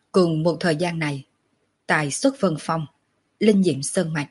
Cùng một thời gian này, tại Xuất Vân Phong, Linh Diệm Sơn Mạch,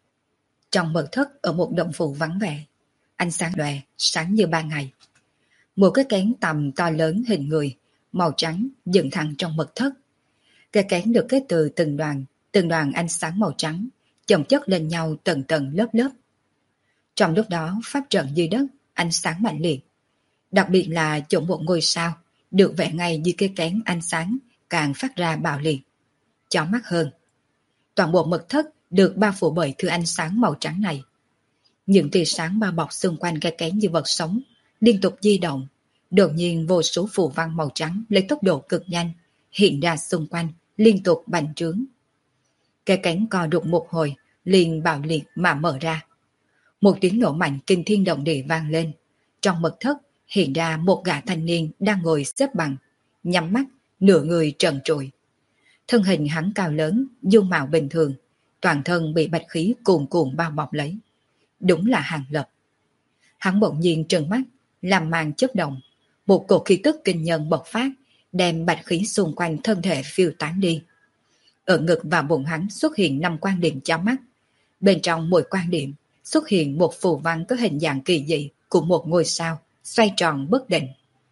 trong mật thất ở một động phủ vắng vẻ, ánh sáng lòe, sáng như ban ngày. Một cái kén tầm to lớn hình người, màu trắng dựng thẳng trong mật thất. Cái kén được kết từ từng đoàn ánh sáng màu trắng, chồng chất lên nhau tầng tầng lớp lớp. Trong lúc đó, pháp trận dưới đất, ánh sáng mạnh liệt. Đặc biệt là chỗ một ngôi sao, được vẽ ngay dưới cái kén ánh sáng, càng phát ra bạo liệt, chói mắt hơn. Toàn bộ mật thất được bao phủ bởi thứ ánh sáng màu trắng này. Những tia sáng bao bọc xung quanh cái kén như vật sống, liên tục di động. Đột nhiên vô số phù văn màu trắng lấy tốc độ cực nhanh, hiện ra xung quanh, liên tục bành trướng. Cái kén co đục một hồi, liền bạo liệt mà mở ra. Một tiếng nổ mạnh kinh thiên động địa vang lên. Trong mật thất hiện ra một gã thanh niên đang ngồi xếp bằng, nhắm mắt, nửa người trần trụi. Thân hình hắn cao lớn, dung mạo bình thường, toàn thân bị bạch khí cuồn cuộn bao bọc lấy. Đúng là Hàng Lập. Hắn bỗng nhiên trừng mắt, làm màn chớp động, một cổ khí tức kinh nhân bộc phát, đem bạch khí xung quanh thân thể phiêu tán đi. Ở ngực và bụng hắn xuất hiện 5 quan điểm chói mắt. Bên trong mỗi quan điểm xuất hiện một phù văn có hình dạng kỳ dị của một ngôi sao, xoay tròn bất định.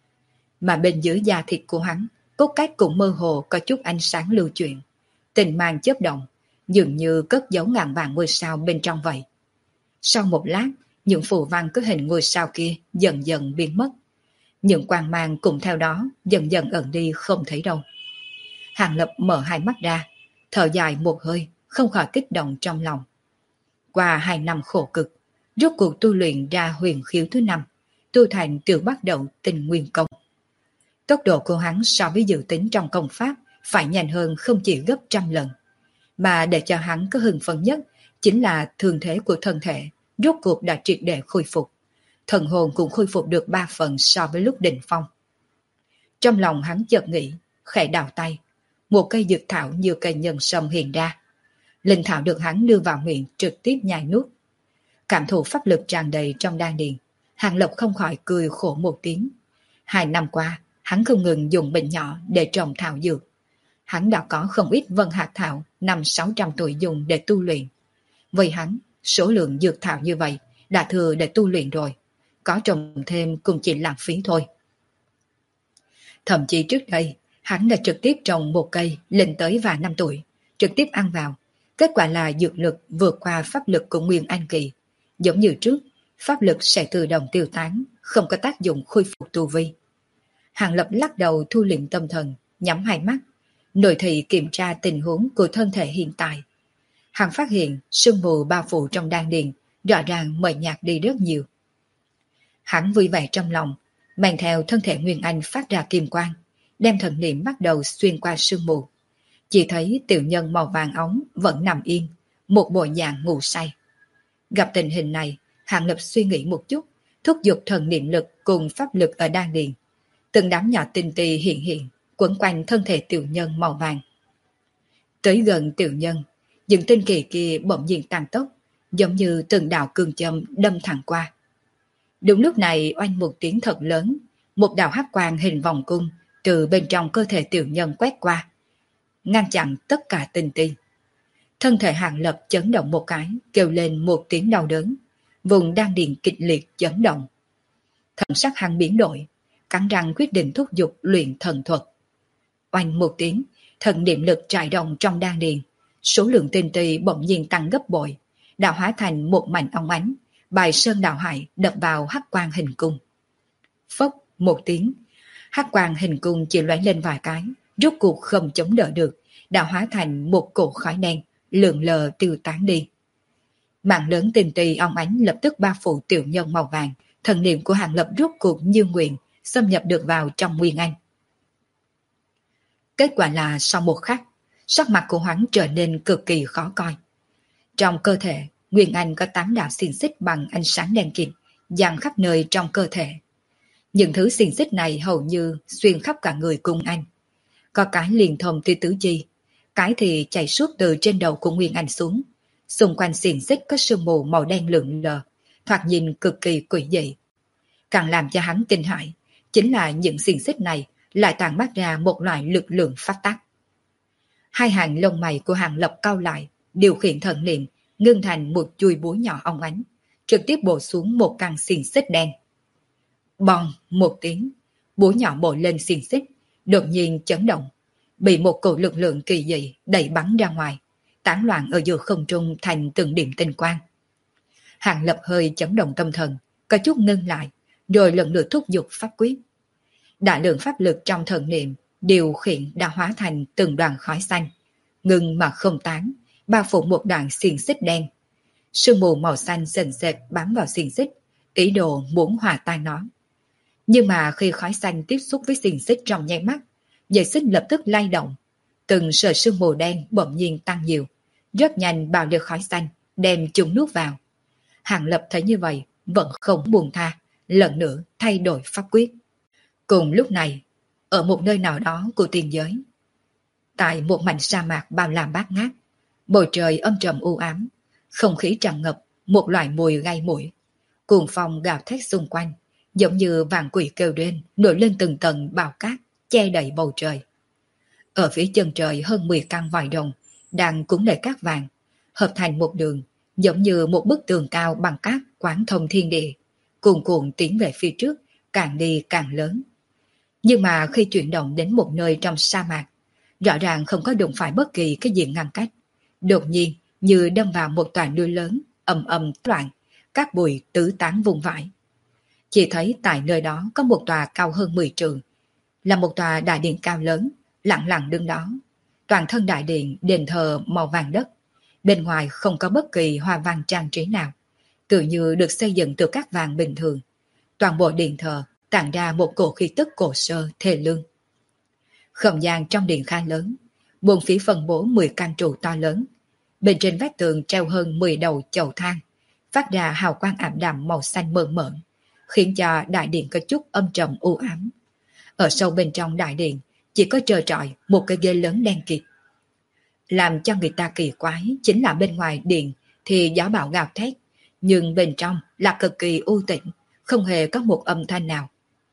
Mà bên dưới da thịt của hắn, cốt cách cũng mơ hồ có chút ánh sáng lưu chuyển. Tình mang chớp động, dường như cất giấu ngàn vàng ngôi sao bên trong vậy. Sau một lát, những phù văn có hình ngôi sao kia dần dần biến mất. Những quang mang cùng theo đó dần dần ẩn đi không thấy đâu. Hàng Lập mở hai mắt ra, thở dài một hơi, không khỏi kích động trong lòng. Qua 2 năm khổ cực, rốt cuộc tu luyện ra huyền khiếu thứ 5, tu thành từ bắt đầu Tình Nguyên Công. Tốc độ của hắn so với dự tính trong công pháp phải nhanh hơn không chỉ gấp 100 lần. Mà để cho hắn có hưng phấn nhất chính là thương thế của thân thể rốt cuộc đã triệt để khôi phục. Thần hồn cũng khôi phục được 3 phần so với lúc đỉnh phong. Trong lòng hắn chợt nghĩ, khẽ đào tay, một cây dược thảo như cây nhân sâm hiện ra. Linh thảo được hắn đưa vào miệng trực tiếp nhai nuốt. Cảm thụ pháp lực tràn đầy trong đan điền, Hàng Lập không khỏi cười khổ một tiếng. 2 năm qua, hắn không ngừng dùng bình nhỏ để trồng thảo dược. Hắn đã có không ít vân hạt thảo 500-600 tuổi dùng để tu luyện. Với hắn, số lượng dược thảo như vậy đã thừa để tu luyện rồi. Có trồng thêm cũng chỉ lãng phí thôi. Thậm chí trước đây, hắn đã trực tiếp trồng một cây lên tới vài năm tuổi, trực tiếp ăn vào. Kết quả là dược lực vượt qua pháp lực của Nguyên Anh Kỳ. Giống như trước, pháp lực sẽ tự động tiêu tán, không có tác dụng khôi phục tu vi. Hàng Lập lắc đầu thu liệm tâm thần, nhắm hai mắt, nội thị kiểm tra tình huống của thân thể hiện tại. Hắn phát hiện sương mù bao phủ trong đan điền rõ ràng mờ nhạt đi rất nhiều. Hắn vui vẻ trong lòng, mang theo thân thể Nguyên Anh phát ra kim quang, đem thần niệm bắt đầu xuyên qua sương mù. Chỉ thấy tiểu nhân màu vàng óng vẫn nằm yên, một bộ dạng ngủ say. Gặp tình hình này, Hàng Lập suy nghĩ một chút, thúc giục thần niệm lực cùng pháp lực ở đan điền. Từng đám nhỏ tinh tì hiện hiện, quấn quanh thân thể tiểu nhân màu vàng. Tới gần tiểu nhân, những tinh kỳ kia bỗng nhiên tăng tốc, giống như từng đạo cương châm đâm thẳng qua. Đúng lúc này oanh một tiếng thật lớn, một đạo hắc quang hình vòng cung từ bên trong cơ thể tiểu nhân quét qua, ngăn chặn tất cả tinh ti. Thân thể Hàng Lập chấn động một cái, kêu lên một tiếng đau đớn, vùng đan điền kịch liệt chấn động. Thần sắc hắn biến đổi, cắn răng quyết định thúc giục luyện thần thuật. Oanh một tiếng, thần niệm lực trải động trong đan điền, số lượng tinh ti bỗng nhiên tăng gấp bội, đã hóa thành một mảnh óng ánh, bài sơn đảo hải đập vào hắc quang hình cung. Phốc một tiếng, hắc quang hình cung chỉ lóe lên vài cái, rốt cuộc không chống đỡ được, đã hóa thành một cổ khói đen, lượn lờ tiêu tán đi. Mạng lớn tinh ti óng ánh lập tức bao phủ tiểu nhân màu vàng, thần niệm của Hàng Lập rốt cuộc như nguyện xâm nhập được vào trong Nguyên Anh. Kết quả là sau một khắc, sắc mặt của hắn trở nên cực kỳ khó coi. Trong cơ thể, Nguyên Anh có 8 đạo xiềng xích bằng ánh sáng đen kịt, dang khắp nơi trong cơ thể. Những thứ xiềng xích này hầu như xuyên khắp cả người cung anh. Có cái liền thông từ tứ chi, cái thì chạy suốt từ trên đầu của Nguyên Anh xuống. Xung quanh xiềng xích có sương mù màu đen lượn lờ, thoạt nhìn cực kỳ quỷ dị. Càng làm cho hắn kinh hãi, chính là những xiềng xích này lại tàn mát ra một loại lực lượng phát tắc. Hai hàng lông mày của Hàng Lập cau lại, điều khiển thần niệm, ngưng thành một chuôi búa nhỏ óng ánh, trực tiếp bổ xuống một căn xiềng xích đen. Bòn một tiếng, búa nhỏ bổ lên xiềng xích, đột nhiên chấn động, bị một cổ lực lượng kỳ dị đẩy bắn ra ngoài, tán loạn ở giữa không trung thành từng điểm tinh quang. Hàng Lập hơi chấn động tâm thần, có chút ngưng lại, rồi lần lượt thúc giục pháp quyết. Đại lượng pháp lực trong thần niệm điều khiển đã hóa thành từng đoàn khói xanh, ngừng mà không tán, bao phủ một đoạn xiềng xích đen. Sương mù màu xanh sền sệt bám vào xiềng xích, ý đồ muốn hòa tan nó. Nhưng mà khi khói xanh tiếp xúc với xiềng xích trong nháy mắt, dây xích lập tức lay động, từng sợi sương mù đen bỗng nhiên tăng nhiều, rất nhanh bào được khói xanh, đem chúng nuốt vào. Hàng Lập thấy như vậy, vẫn không buông tha, lần nữa thay đổi pháp quyết. Cùng lúc này, ở một nơi nào đó của tiên giới, tại một mảnh sa mạc bao la bát ngát, bầu trời âm trầm u ám, không khí tràn ngập một loại mùi gai mũi, cuồng phong gào thét xung quanh, giống như vạn quỷ kêu rên nổi lên từng tầng bào cát che đậy bầu trời. Ở phía chân trời hơn 10 căn vòi rồng đang cuốn đầy cát vàng, hợp thành một đường, giống như một bức tường cao bằng cát quán thông thiên địa, cuồn cuộn tiến về phía trước, càng đi càng lớn. Nhưng mà khi chuyển động đến một nơi trong sa mạc, rõ ràng không có đụng phải bất kỳ cái gì ngăn cách. Đột nhiên như đâm vào một tòa núi lớn, ầm ầm loạn, các bụi tứ tán vùng vãi. Chỉ thấy tại nơi đó có một tòa cao hơn 10 trượng, là một tòa đại điện cao lớn, lặng lặng đứng đó. Toàn thân đại điện đền thờ màu vàng đất, bên ngoài không có bất kỳ hoa văn trang trí nào, tự như được xây dựng từ cát vàng bình thường. Toàn bộ điện thờ tản ra một cổ khí tức cổ sơ thê lương. Không gian trong điện khá lớn, bốn phía phân bố 10 căn trụ to lớn. Bên trên vách tường treo hơn 10 đầu chậu than, phát ra hào quang ảm đạm màu xanh mơn mởn, khiến cho đại điện có chút âm trầm u ám. Ở sâu bên trong đại điện chỉ có trơ trọi một cái ghế lớn đen kịt. Làm cho người ta kỳ quái chính là bên ngoài điện thì gió bão gào thét, nhưng bên trong là cực kỳ u tĩnh, không hề có một âm thanh nào.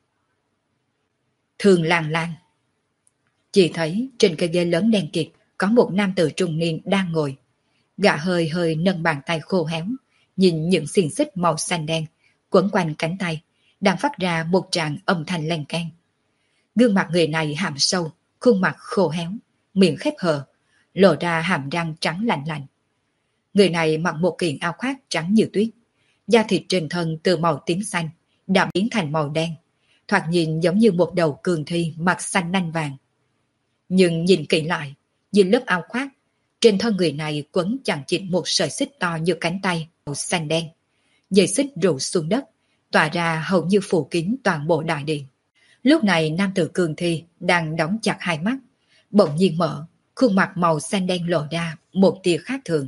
Thường Lan Lan. Chỉ thấy trên cái ghế lớn đen kịt có một nam tử trung niên đang ngồi. Gã hơi hơi nâng bàn tay khô héo, nhìn những xiềng xích màu xanh đen quấn quanh cánh tay, đang phát ra một tràng âm thanh len keng. Gương mặt người này hàm sâu, khuôn mặt khô héo, miệng khép hờ, lộ ra hàm răng trắng lạnh lạnh. Người này mặc một kiện áo khoác trắng như tuyết, da thịt trên thân từ màu tím xanh đã biến thành màu đen, thoạt nhìn giống như một đầu cường thi mặt xanh nanh vàng. Nhưng nhìn kỹ lại, dưới lớp áo khoác, trên thân người này quấn chằng chịt một sợi xích to như cánh tay màu xanh đen. Dây xích rủ xuống đất, tỏa ra hầu như phủ kín toàn bộ đại điện. Lúc này nam tử cường thi đang đóng chặt hai mắt, bỗng nhiên mở, khuôn mặt màu xanh đen lộ ra một tia khác thường.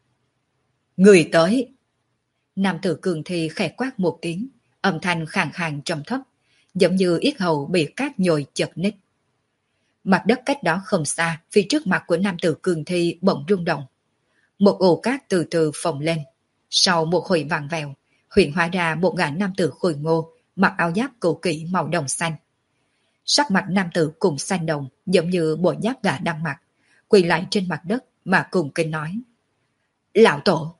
Người tới! Nam tử cường thi khẽ quát một tiếng, âm thanh khàn khàn trầm thấp, giống như yết hầu bị cát nhồi chật ních. Mặt đất cách đó không xa, phía trước mặt của nam tử cường thi bỗng rung động. Một ổ cát từ từ phồng lên. Sau một hồi vàng vèo, hiện hóa ra một gã nam tử khôi ngô, mặc áo giáp cũ kỹ màu đồng xanh. Sắc mặt nam tử cùng xanh đồng, giống như bộ giáp gã đang mặc, quỳ lại trên mặt đất mà cùng kinh nói. Lão tổ!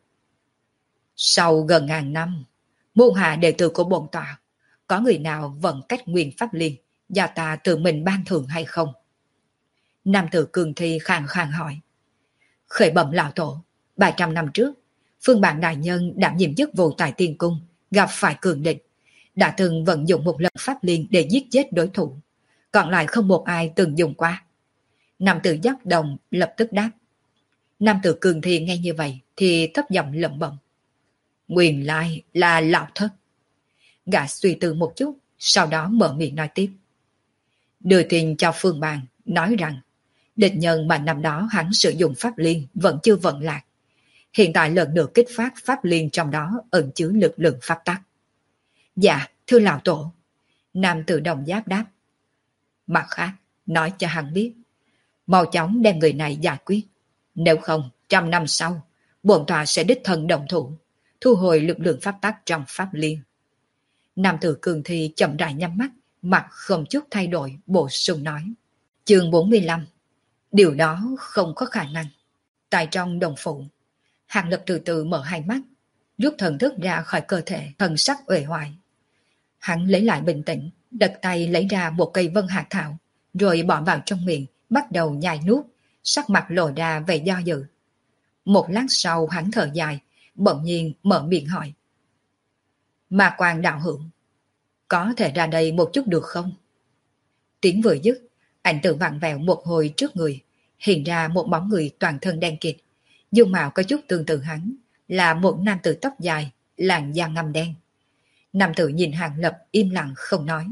Sau gần ngàn năm, môn hạ đệ tử của bổn tọa, có người nào vận cách nguyên pháp liên, do ta tự mình ban thưởng hay không? Nam tử cường thi khàn khàn hỏi. Khởi bẩm lão tổ, 300 năm trước, Phương Bản đại nhân đảm nhiệm chức vụ tại Tiên Cung, gặp phải cường địch, đã từng vận dụng một lần pháp liên để giết chết đối thủ, còn lại không một ai từng dùng qua. Nam tử giác đồng lập tức đáp. Nam tử cường thi nghe như vậy thì thấp giọng lẩm bẩm. Nguyên lai là lão thất. Gã suy tư một chút, sau đó mở miệng nói tiếp. Đưa tin cho Phương Bản, nói rằng địch nhân mà năm đó hắn sử dụng pháp liên vẫn chưa vận lạc. Hiện tại lần nữa kích phát pháp liên trong đó ẩn chứa lực lượng pháp tắc. Dạ, thưa lão tổ. Nam tử đồng giáp đáp. Mặt khác, nói cho hắn biết, mau chóng đem người này giải quyết. Nếu không, 100 năm sau, bổn tọa sẽ đích thân động thủ, thu hồi lực lượng pháp tắc trong pháp liên. Nam tử cường thi chậm rãi nhắm mắt, mặt không chút thay đổi, bổ sung nói. Chương 45. Điều đó không có khả năng. Tại trong đồng phủ, Hàng Lập từ từ mở hai mắt, rút thần thức ra khỏi cơ thể, thần sắc uể oải. Hắn lấy lại bình tĩnh, đặt tay lấy ra một cây vân hạt thảo, rồi bỏ vào trong miệng, bắt đầu nhai nuốt, sắc mặt lộ ra vẻ do dự. Một lát sau hắn thở dài, bỗng nhiên mở miệng hỏi. Ma Quan đạo hữu, có thể ra đây một chút được không? Tiếng vừa dứt, ảnh tự vặn vẹo một hồi trước người, hiện ra một bóng người toàn thân đen kịt, dung mạo có chút tương tự hắn, là một nam tử tóc dài, làn da ngăm đen. Nam tử nhìn Hàng Lập im lặng không nói.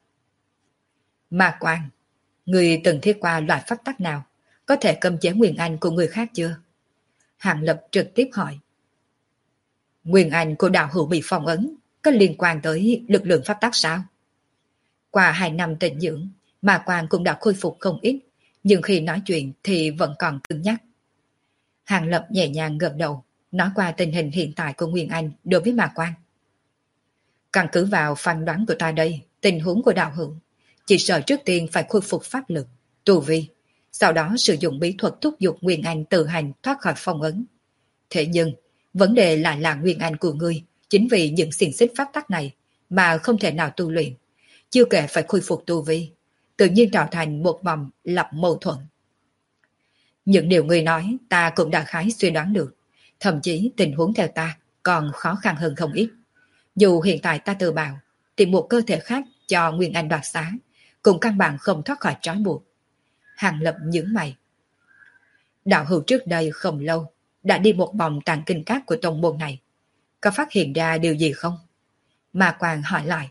Ma Quan, người từng thiết qua loại pháp tắc nào, có thể cấm chế Nguyên Anh của người khác chưa? Hàng Lập trực tiếp hỏi. Nguyên Anh của đạo hữu bị phong ấn, có liên quan tới lực lượng pháp tắc sao? Qua 2 năm tịnh dưỡng, Ma Quan cũng đã khôi phục không ít, nhưng khi nói chuyện thì vẫn còn cứng nhắc. Hàng Lập nhẹ nhàng gật đầu, nói qua tình hình hiện tại của Nguyên Anh đối với Ma Quan. Căn cứ vào phán đoán của ta đây, tình huống của đạo hữu, chỉ sợ trước tiên phải khôi phục pháp lực, tu vi, sau đó sử dụng bí thuật thúc giục Nguyên Anh tự hành thoát khỏi phong ấn. Thế nhưng, vấn đề lại là Nguyên Anh của ngươi, chính vì những xiềng xích pháp tắc này mà không thể nào tu luyện, chưa kể phải khôi phục tu vi, tự nhiên tạo thành một vòng lặp mâu thuẫn. Những điều ngươi nói ta cũng đã khái suy đoán được, thậm chí tình huống theo ta còn khó khăn hơn không ít. Dù hiện tại ta tự bảo tìm một cơ thể khác cho Nguyên Anh đoạt xá, cũng căn bản không thoát khỏi trói buộc. Hàng Lập nhướng mày. Đạo hữu trước đây không lâu đã đi một vòng tàng kinh các của tông môn này, có phát hiện ra điều gì không? Ma Quan hỏi lại.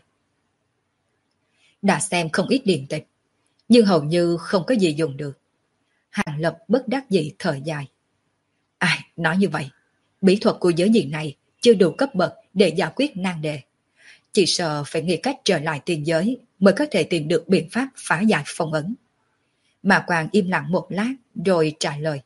Đã xem không ít điện tịch, nhưng hầu như không có gì dùng được. Hàng Lập bất đắc dĩ thở dài. Ai nói như vậy, bí thuật của giới diện này chưa đủ cấp bậc để giải quyết nan đề. Chỉ sợ phải nghĩ cách trở lại tiền giới mới có thể tìm được biện pháp phá giải phong ấn. Ma Quan im lặng một lát rồi trả lời.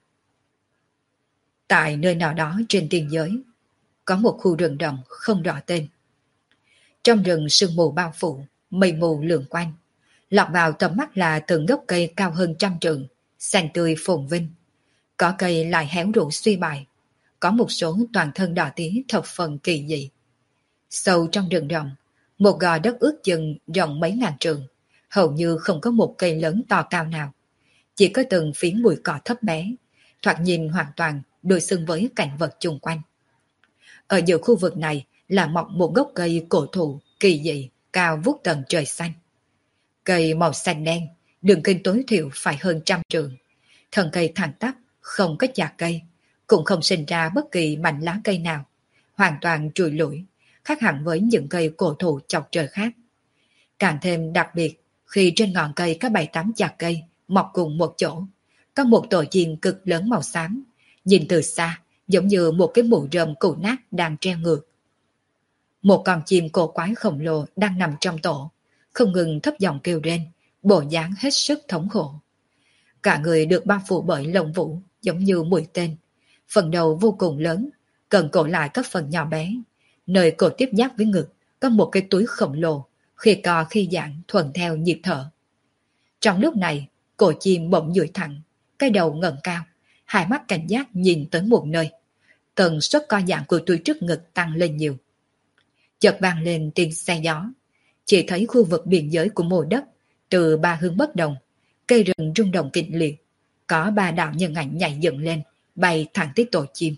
Tại nơi nào đó trên tiền giới, có một khu rừng rậm không rõ tên. Trong rừng sương mù bao phủ, mây mù lượn quanh, lọt vào tầm mắt là từng gốc cây cao hơn 100 trượng, xanh tươi phồn vinh. Có cây lại héo rũ suy bại, có một số toàn thân đỏ tía thập phần kỳ dị. Sâu trong rừng rậm, một gò đất ướt chừng rộng mấy ngàn trượng, hầu như không có một cây lớn to cao nào. Chỉ có từng phiến bụi cỏ thấp bé, thoạt nhìn hoàn toàn đối xứng với cảnh vật chung quanh. Ở giữa khu vực này là mọc một gốc cây cổ thụ kỳ dị, cao vút tận trời xanh. Cây màu xanh đen, đường kính tối thiểu phải hơn 100 trượng. Thân cây thẳng tắp, không có chạc cây, cũng không sinh ra bất kỳ mảnh lá cây nào, hoàn toàn trùi lủi, khác hẳn với những cây cổ thụ chọc trời khác. Càng thêm đặc biệt khi trên ngọn cây có 7-8 chạc cây mọc cùng một chỗ, có một tổ chim cực lớn màu xám, nhìn từ xa giống như một cái mũ rơm cũ nát đang treo ngược. Một con chim cổ quái khổng lồ đang nằm trong tổ, không ngừng thấp giọng kêu rên, bộ dáng hết sức thống khổ. Cả người được bao phủ bởi lông vũ giống như mũi tên, phần đầu vô cùng lớn, cần cổ lại các phần nhỏ bé, nơi cổ tiếp giáp với ngực có một cái túi khổng lồ, khi co khi giãn thuận theo nhịp thở. Trong lúc này, cổ chim bỗng duỗi thẳng, cái đầu ngẩng cao, hai mắt cảnh giác nhìn tới một nơi. Tần suất co giãn của túi trước ngực tăng lên nhiều. Chợt vang lên tiếng xe gió, chỉ thấy khu vực biên giới của mô đất từ 3 hướng bất đồng, cây rừng rung động kịch liệt, có 3 đạo nhân ảnh nhảy dựng lên, bay thẳng tới tổ chim.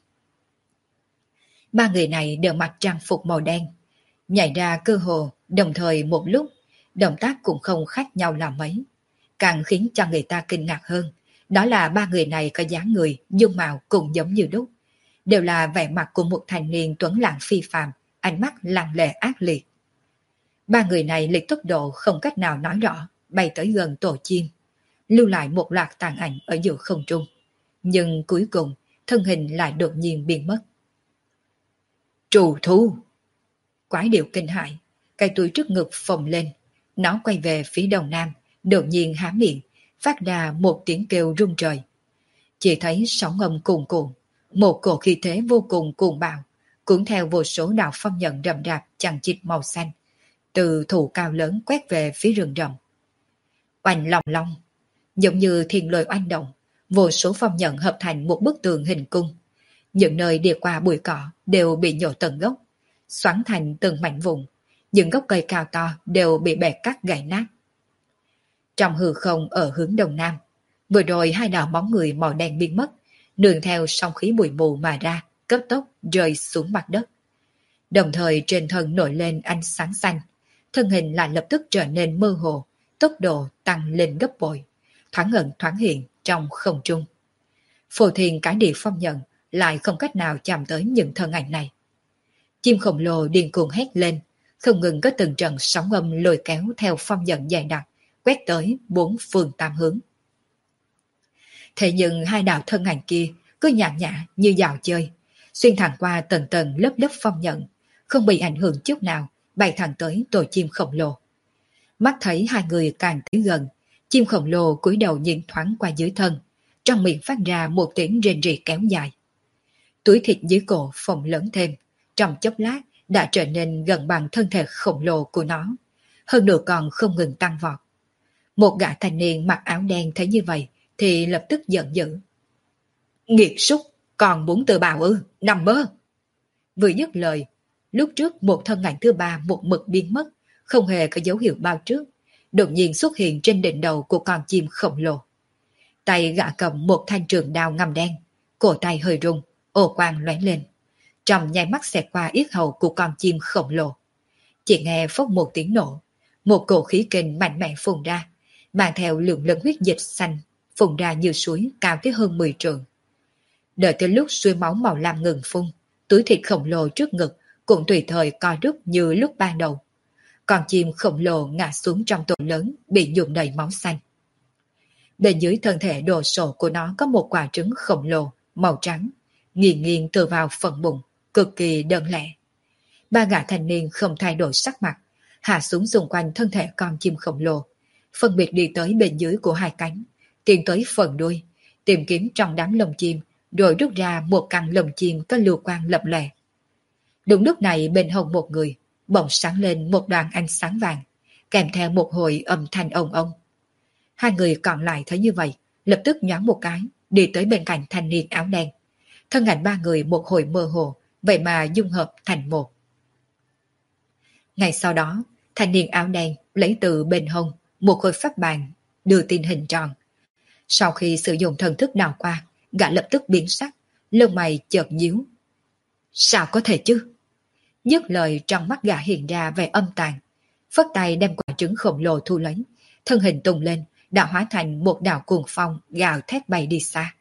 3 người này đều mặc trang phục màu đen, nhảy ra cơ hồ đồng thời một lúc, động tác cũng không khác nhau là mấy. Càng khiến cho người ta kinh ngạc hơn, đó là 3 người này có dáng người, dung mạo cũng giống như đúc, đều là vẻ mặt của một thanh niên tuấn lãng phi phàm, ánh mắt lăng lệ ác liệt. 3 người này lấy tốc độ không cách nào nói rõ, bay tới gần tổ chim, lưu lại một loạt tàn ảnh ở giữa không trung, nhưng cuối cùng thân hình lại đột nhiên biến mất. Trù thú! Quái điệu kinh hãi, cái túi trước ngực phồng lên, nó quay về phía đầu nam, đột nhiên há miệng, phát ra một tiếng kêu rung trời. Chỉ thấy sóng âm cuồn cuộn, một cổ khí thế vô cùng cuồng bạo, cuốn theo vô số đạo phong nhận rậm rạp chằng chịt màu xanh, từ thụ cao lớn quét về phía rừng rậm. Oanh long long, giống như thiên lôi oanh động, Vô số phong nhận hợp thành một bức tường hình cung. Những nơi đi qua bụi cỏ đều bị nhổ tận gốc, xoắn thành từng mảnh vụn. Những gốc cây cao to đều bị bẻ cắt gãy nát. Trong hư không ở hướng đông nam, vừa rồi hai đạo bóng người màu đen biến mất, nương theo sóng khí bụi mù mà ra, cấp tốc rơi xuống mặt đất. Đồng thời trên thân nổi lên ánh sáng xanh, thân hình lại lập tức trở nên mơ hồ, tốc độ tăng lên gấp bội, thoáng ẩn thoáng hiện trong không trung. Phổ Thiên cái địa phong nhận lại không cách nào chạm tới những thân ảnh này. Chim khổng lồ điên cuồng hét lên, không ngừng có từng trận sóng âm lôi kéo theo phong nhận dày đặc, quét tới bốn phương tám hướng. Thế nhưng hai đạo thân ảnh kia cứ nhàn nhã như dạo chơi, xuyên thẳng qua tầng tầng lớp lớp phong nhận, không bị ảnh hưởng chút nào, bay thẳng tới tổ chim khổng lồ. Mắt thấy hai người càng tới gần, chim khổng lồ cúi đầu nhìn thoáng qua dưới thân, trong miệng phát ra một tiếng rên rỉ kéo dài. Túi thịt dưới cổ phồng lớn thêm, trong chốc lát đã trở nên gần bằng thân thể khổng lồ của nó, hơn nữa còn không ngừng tăng vọt. Một gã thanh niên mặc áo đen thấy như vậy thì lập tức giận dữ. Nghiệt súc, còn muốn tự bào ư, nằm mơ. Vừa dứt lời, lúc trước một thân ảnh thứ ba một mực biến mất, không hề có dấu hiệu bao trước, đột nhiên xuất hiện trên đỉnh đầu của con chim khổng lồ. Tay gã cầm một thanh trường đao ngăm đen, cổ tay hơi rung, ô quang lóe lên. Trong nháy mắt xẹt qua yết hầu của con chim khổng lồ. Chỉ nghe phốc một tiếng nổ, một cổ khí kình mạnh mẽ phun ra, mang theo lượng lớn huyết dịch xanh phun ra như suối cao tới hơn 10 trượng. Đợi tới lúc suối máu màu lam ngừng phun, túi thịt khổng lồ trước ngực cũng tùy thời co rút như lúc ban đầu. Con chim khổng lồ ngã xuống trong tổ lớn bị nhuộm đầy máu xanh. Bên dưới thân thể đồ sộ của nó có một quả trứng khổng lồ màu trắng, nghiêng nghiêng từ vào phần bụng, cực kỳ đơn lẻ. Ba gã thanh niên không thay đổi sắc mặt, hạ xuống xung quanh thân thể con chim khổng lồ, phân biệt đi tới bên dưới của hai cánh, tiến tới phần đuôi, tìm kiếm trong đám lông chim, rồi rút ra một căn lồng chim có lưu quang lập lòe. Đúng lúc này bên hông một người, bỗng sáng lên một đoàn ánh sáng vàng, kèm theo một hồi âm thanh ông ông. Hai người còn lại thấy như vậy, lập tức nhoáng một cái, đi tới bên cạnh thanh niên áo đen. Thân ảnh ba người một hồi mơ hồ, vậy mà dung hợp thành một. Ngày sau đó, thanh niên áo đen lấy từ bên hông một khối pháp bàn, đưa tin hình tròn. Sau khi sử dụng thần thức đào qua, gã lập tức biến sắc, lông mày chợt nhíu. Sao có thể chứ? Dứt lời trong mắt gã hiện ra vẻ âm tàn, phất tay đem quả trứng khổng lồ thu lấy, thân hình tung lên, đã hóa thành một đạo cuồng phong gào thét bay đi xa.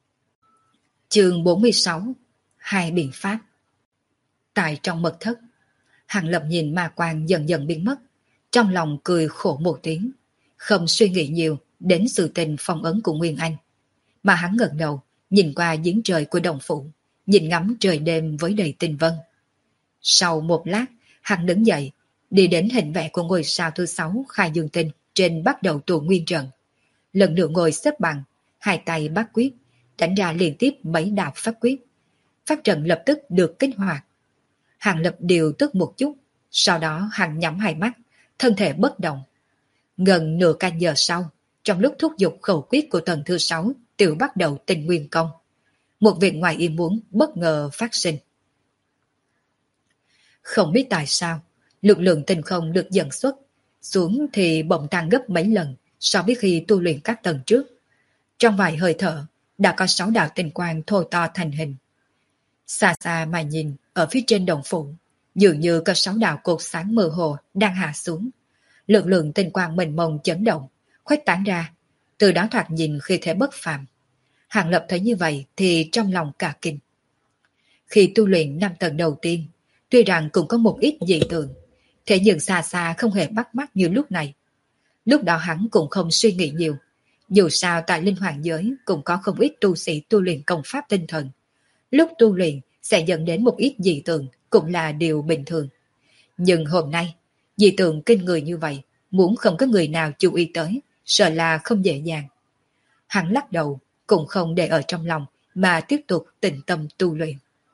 Chương 46. Hai biện pháp. Tại trong mật thất, Hàng Lập nhìn ma quang dần dần biến mất, trong lòng cười khổ một tiếng, không suy nghĩ nhiều đến sự tình phong ấn của Nguyên Anh, mà hắn ngẩng đầu nhìn qua giếng trời của đồng phủ, nhìn ngắm trời đêm với đầy tinh vân. Sau một lát, hắn đứng dậy, đi đến hình vẽ của ngôi sao thứ 6 khai dương tinh trên bắt đầu tụ nguyên trận. Lần nữa ngồi xếp bằng, hai tay bắt quyết, đánh ra liên tiếp mấy đạo pháp quyết. Pháp trận lập tức được kích hoạt. Hàng Lập điều tức một chút, sau đó hắn nhắm hai mắt, thân thể bất động. Gần nửa canh giờ sau, trong lúc thúc giục khẩu quyết của tầng thứ 6 tự bắt đầu tinh nguyên công, một việc ngoài ý muốn bất ngờ phát sinh. Không biết tại sao, lực lượng tinh không được dẫn xuất xuống thì bỗng tăng gấp mấy lần so với khi tu luyện các tầng trước. Trong vài hơi thở, đã có 6 đạo tinh quang thô to thành hình. Xa xa mà nhìn, ở phía trên đồng phủ, dường như có 6 đạo cột sáng mơ hồ đang hạ xuống. Lực lượng tinh quang mênh mông chấn động, khuếch tán ra, từ đó thoạt nhìn khi thế bất phàm. Hàng Lập thấy như vậy thì trong lòng cả kinh. Khi tu luyện 5 tầng đầu tiên, tuy rằng cũng có một ít dị tượng, thế nhưng xa xa không hề bắt mắt như lúc này. Lúc đó hắn cũng không suy nghĩ nhiều, dù sao tại linh hoàng giới cũng có không ít tu sĩ tu luyện công pháp tinh thần. Lúc tu luyện sẽ dẫn đến một ít dị tượng cũng là điều bình thường. Nhưng hôm nay, dị tượng kinh người như vậy, muốn không có người nào chú ý tới, sợ là không dễ dàng. Hắn lắc đầu, cũng không để ở trong lòng, mà tiếp tục tĩnh tâm tu luyện.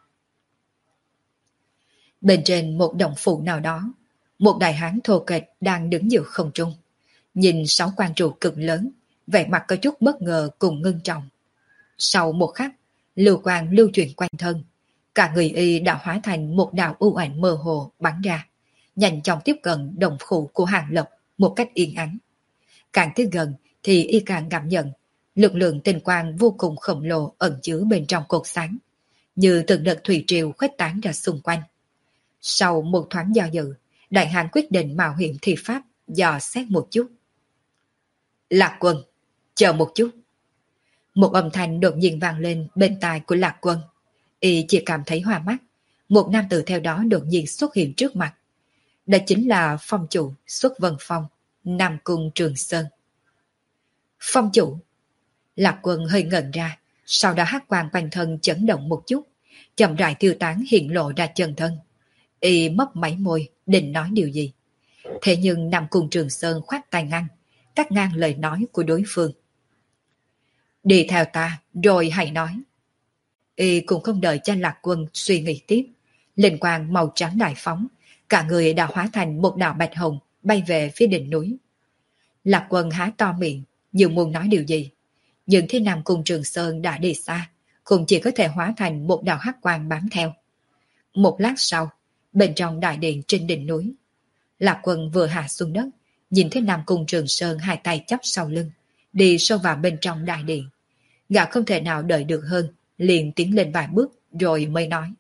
Bên trên một động phủ nào đó, một đại hán thô kệch đang đứng giữa không trung. Nhìn 6 quan trụ cực lớn, vẻ mặt có chút bất ngờ cùng ngưng trọng. Sau một khắc, lưu quang lưu chuyển quanh thân, cả người y đã hóa thành một đạo u ảnh mơ hồ bắn ra, nhanh chóng tiếp cận đồng phủ của Hàng Lập một cách yên ắng. Càng tới gần thì y càng cảm nhận lực lượng tinh quang vô cùng khổng lồ ẩn chứa bên trong cột sáng, như từng đợt thủy triều khuếch tán ra xung quanh. Sau một thoáng do dự, Đại Hàn quyết định mạo hiểm thi pháp dò xét một chút. Lạc Quân, chờ một chút. Một âm thanh đột nhiên vang lên bên tai của Lạc Quân. Y chỉ cảm thấy hoa mắt, một nam tử theo đó đột nhiên xuất hiện trước mặt. Đó chính là phong chủ Xuất Vân Phong, Nam Cung Trường Sơn. Phong chủ. Lạc Quân hơi ngẩn ra, sau đó hắc quang quanh thân chấn động một chút, chậm rãi tiêu tán hiện lộ ra chân thân. Y mấp máy môi, định nói điều gì. Thế nhưng Nam Cung Trường Sơn khoát tay ngăn, cắt ngang lời nói của đối phương. Đi theo ta, rồi hãy nói. Y cũng không đợi cho Lạc Quân suy nghĩ tiếp. Linh quang màu trắng đại phóng, cả người đã hóa thành một đạo bạch hồng bay về phía đỉnh núi. Lạc Quân há to miệng, như muốn nói điều gì. Nhưng thế Nam Cung Trường Sơn đã đi xa, cũng chỉ có thể hóa thành một đạo hắc quang bám theo. Một lát sau, bên trong đại điện trên đỉnh núi, Lạc Quân vừa hạ xuống đất, nhìn thấy Nam Cung Trường Sơn hai tay chắp sau lưng, đi sâu vào bên trong đại điện. Gã không thể nào đợi được hơn, liền tiến lên vài bước rồi mới nói.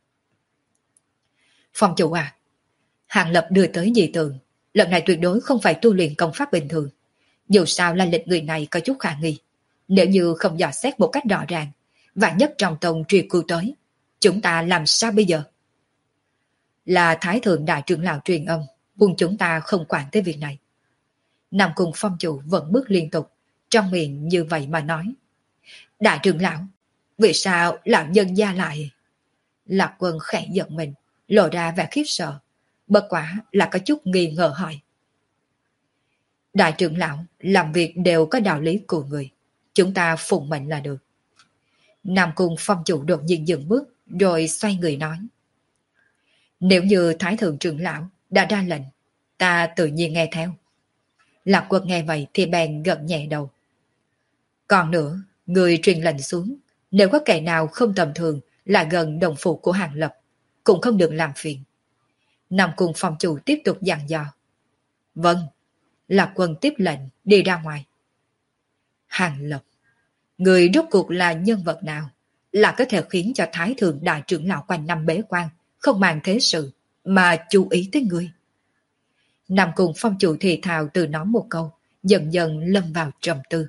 Phong chủ à, Hàng Lập đưa tới dị tượng, lần này tuyệt đối không phải tu luyện công pháp bình thường. Dù sao là lịch người này có chút khả nghi. Nếu như không dò xét một cách rõ ràng, vạn nhất trong tông truy cứu tới, chúng ta làm sao bây giờ? Là Thái Thượng Đại Trưởng Lão truyền âm, buông chúng ta không quản tới việc này. Nam Cung Phong chủ vẫn bước liên tục, trong miệng như vậy mà nói. Đại trưởng lão, vì sao lão nhân gia lại? Lạc Quân khẽ giận mình, lộ ra vẻ khiếp sợ, bất quả là có chút nghi ngờ hỏi. Đại trưởng lão, làm việc đều có đạo lý của người, chúng ta phụng mệnh là được. Nam Cung Phong chủ đột nhiên dừng bước, rồi xoay người nói. Nếu như Thái Thượng trưởng lão đã ra lệnh, ta tự nhiên nghe theo. Lạc Quân nghe vậy thì bèn gật nhẹ đầu. Còn nữa, người truyền lệnh xuống, nếu có kẻ nào không tầm thường lại gần đồng phủ của Hàng Lập, cũng không được làm phiền. Nam Cung Phong chủ tiếp tục dặn dò. Vâng. Lạc Quân tiếp lệnh đi ra ngoài. Hàng Lập, người rốt cuộc là nhân vật nào, là có thể khiến cho Thái Thượng Đại trưởng lão quanh năm bế quan, không màng thế sự, mà chú ý tới người? Nam Cung Phong chủ thì thào từ nói một câu, dần dần lâm vào trầm tư.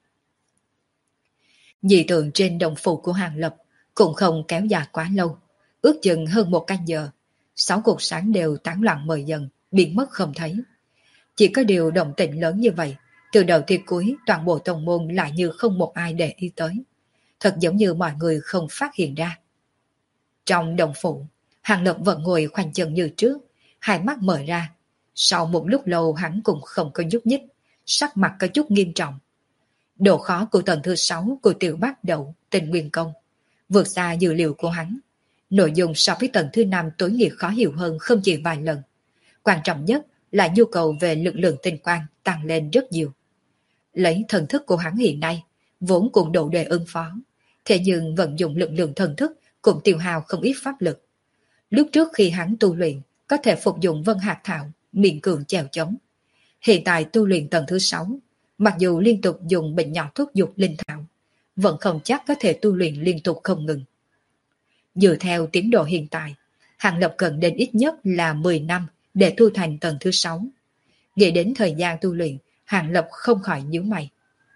Dị tượng trên đồng phủ của Hàng Lập cũng không kéo dài quá lâu, ước chừng hơn một canh giờ, 6 cột sáng đều tán loạn mờ dần, biến mất không thấy. Chỉ có điều động tĩnh lớn như vậy, từ đầu tới cuối toàn bộ tông môn lại như không một ai để ý tới. Thật giống như mọi người không phát hiện ra. Trong đồng phủ, Hàng Lập vẫn ngồi khoanh chân như trước, hai mắt mở ra. Sau một lúc lâu hắn cũng không có nhúc nhích, sắc mặt có chút nghiêm trọng. Độ khó của tầng thứ 6 của Tiểu Bát Đậu Tinh Nguyên Công vượt xa dự liệu của hắn. Nội dung so với tầng thứ 5 tối nghĩa khó hiểu hơn không chỉ vài lần. Quan trọng nhất là nhu cầu về lực lượng tinh quang tăng lên rất nhiều. Lấy thần thức của hắn hiện nay, vốn cũng đủ để ứng phó, thế nhưng vận dụng lực lượng thần thức cũng tiêu hao không ít pháp lực. Lúc trước khi hắn tu luyện, có thể phục dụng Vân Hạt Thảo, miễn cường chèo chống. Hiện tại tu luyện tầng thứ 6, mặc dù liên tục dùng bệnh nhỏ thuốc dục linh thảo, vẫn không chắc có thể tu luyện liên tục không ngừng. Dựa theo tiến độ hiện tại, Hàng Lập cần đến ít nhất là 10 năm để thu thành tầng thứ 6. Nghĩ đến thời gian tu luyện, Hàng Lập không khỏi nhíu mày.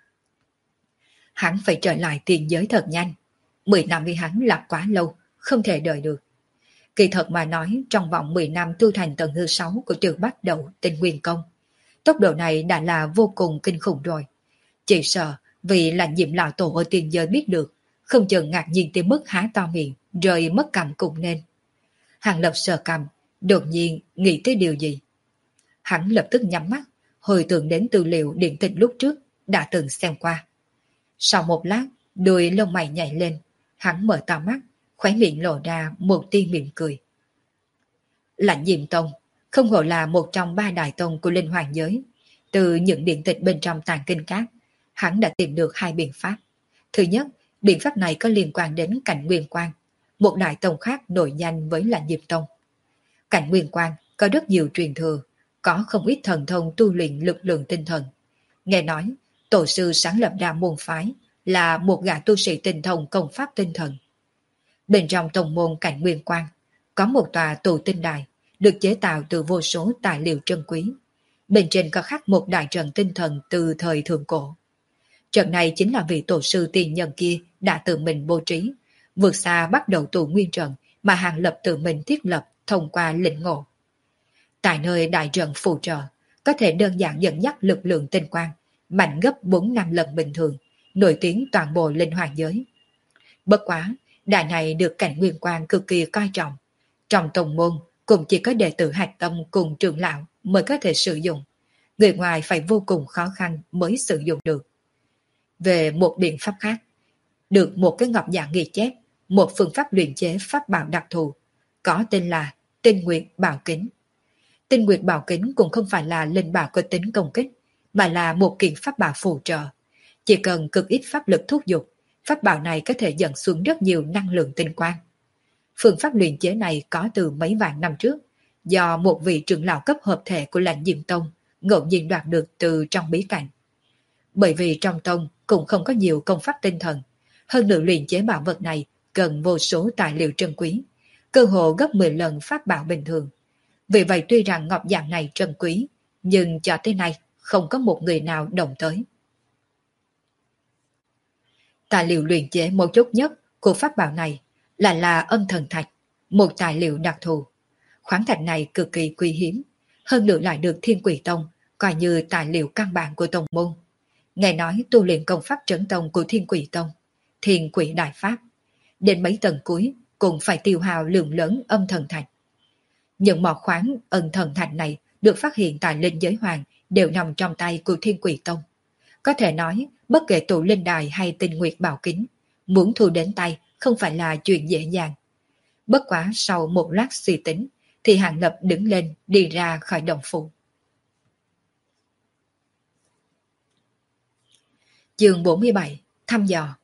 Hắn phải trở lại tiền giới thật nhanh. 10 năm với hắn là quá lâu, không thể đợi được. Kỳ thật mà nói, trong vòng 10 năm tu thành tầng thứ 6 của Tiểu Bát Đậu Tinh Nguyên Công, tốc độ này đã là vô cùng kinh khủng rồi. Chỉ sợ vì là Diệm lão tổ ở tiền giới biết được, không chừng ngạc nhiên tới mức há to miệng, rời mất cảm cũng nên. Hàng Lập sờ cằm, đột nhiên nghĩ tới điều gì. Hắn lập tức nhắm mắt, hồi tưởng đến tư liệu điện tịch lúc trước đã từng xem qua. Sau một lát, đuôi lông mày nhảy lên, hắn mở to mắt, khóe miệng lộ ra một tia mỉm cười. Lãnh Diệm Tông không hổ là một trong 3 đại tông của linh hoàng giới. Từ những điện tịch bên trong tàng kinh các, hắn đã tìm được 2 biện pháp. Thứ nhất, Biện pháp này có liên quan đến Cảnh Nguyên Quang, một đại tông khác nổi danh với là Diệp Tông. Cảnh Nguyên Quang có rất nhiều truyền thừa, có không ít thần thông tu luyện lực lượng tinh thần. Nghe nói, tổ sư sáng lập ra môn phái là một gã tu sĩ tinh thông công pháp tinh thần. Bên trong tông môn Cảnh Nguyên Quang có một tòa tụ tinh đài được chế tạo từ vô số tài liệu trân quý. Bên trên có khắc một đại trận tinh thần từ thời thượng cổ. Trận này chính là vị tổ sư tiền nhân kia đã tự mình bố trí, vượt xa bắt đầu tụ nguyên trận mà Hàng Lập tự mình thiết lập thông qua lĩnh ngộ. Tại nơi đại trận phù trợ, có thể đơn giản dẫn dắt lực lượng tinh quang, mạnh gấp 4-5 lần bình thường, nổi tiếng toàn bộ linh hoàng giới. Bất quá, đài này được Cảnh Nguyên Quang cực kỳ coi trọng. Trong tông môn, cũng chỉ có đệ tử hạch tâm cùng trưởng lão mới có thể sử dụng. Người ngoài phải vô cùng khó khăn mới sử dụng được. Về một biện pháp khác, được một cái ngọc dạng ghi chép, một phương pháp luyện chế pháp bảo đặc thù, có tên là Tinh Nguyệt Bảo Kính. Tinh Nguyệt Bảo Kính cũng không phải là linh bảo có tính công kích, mà là một kiện pháp bảo phù trợ. Chỉ cần cực ít pháp lực thúc giục, pháp bảo này có thể dẫn xuống rất nhiều năng lượng tinh quang. Phương pháp luyện chế này có từ mấy vạn năm trước, do một vị trưởng lão cấp hợp thể của Lãnh Diệm Tông ngẫu nhiên đoạt được từ trong bí cảnh. Bởi vì trong tông cũng không có nhiều công pháp tinh thần, hơn nữa luyện chế bảo vật này cần vô số tài liệu trân quý, cơ hồ gấp 10 lần pháp bảo bình thường. Vì vậy tuy rằng ngọc dạng này trân quý, nhưng cho tới nay không có một người nào động tới. Tài liệu luyện chế mấu chốt nhất của pháp bảo này là âm thần thạch, một tài liệu đặc thù. Khoáng thạch này cực kỳ quý hiếm, hơn nữa lại được Thiên Quỷ Tông coi như tài liệu căn bản của tông môn. Nghe nói tu luyện công pháp trấn tông của Thiên Quỷ Tông, Thiên Quỷ Đại Pháp, đến mấy tầng cuối cũng phải tiêu hao lượng lớn âm thần thạch. Những mỏ khoáng âm thần thạch này được phát hiện tại linh giới hoàng đều nằm trong tay của Thiên Quỷ Tông. Có thể nói, bất kể tụ linh đài hay Tinh Nguyệt Bảo Kính, muốn thu đến tay không phải là chuyện dễ dàng. Bất quá sau một lát suy tính, thì Hàng Lập đứng lên đi ra khỏi động phủ. Chương 47, thăm dò.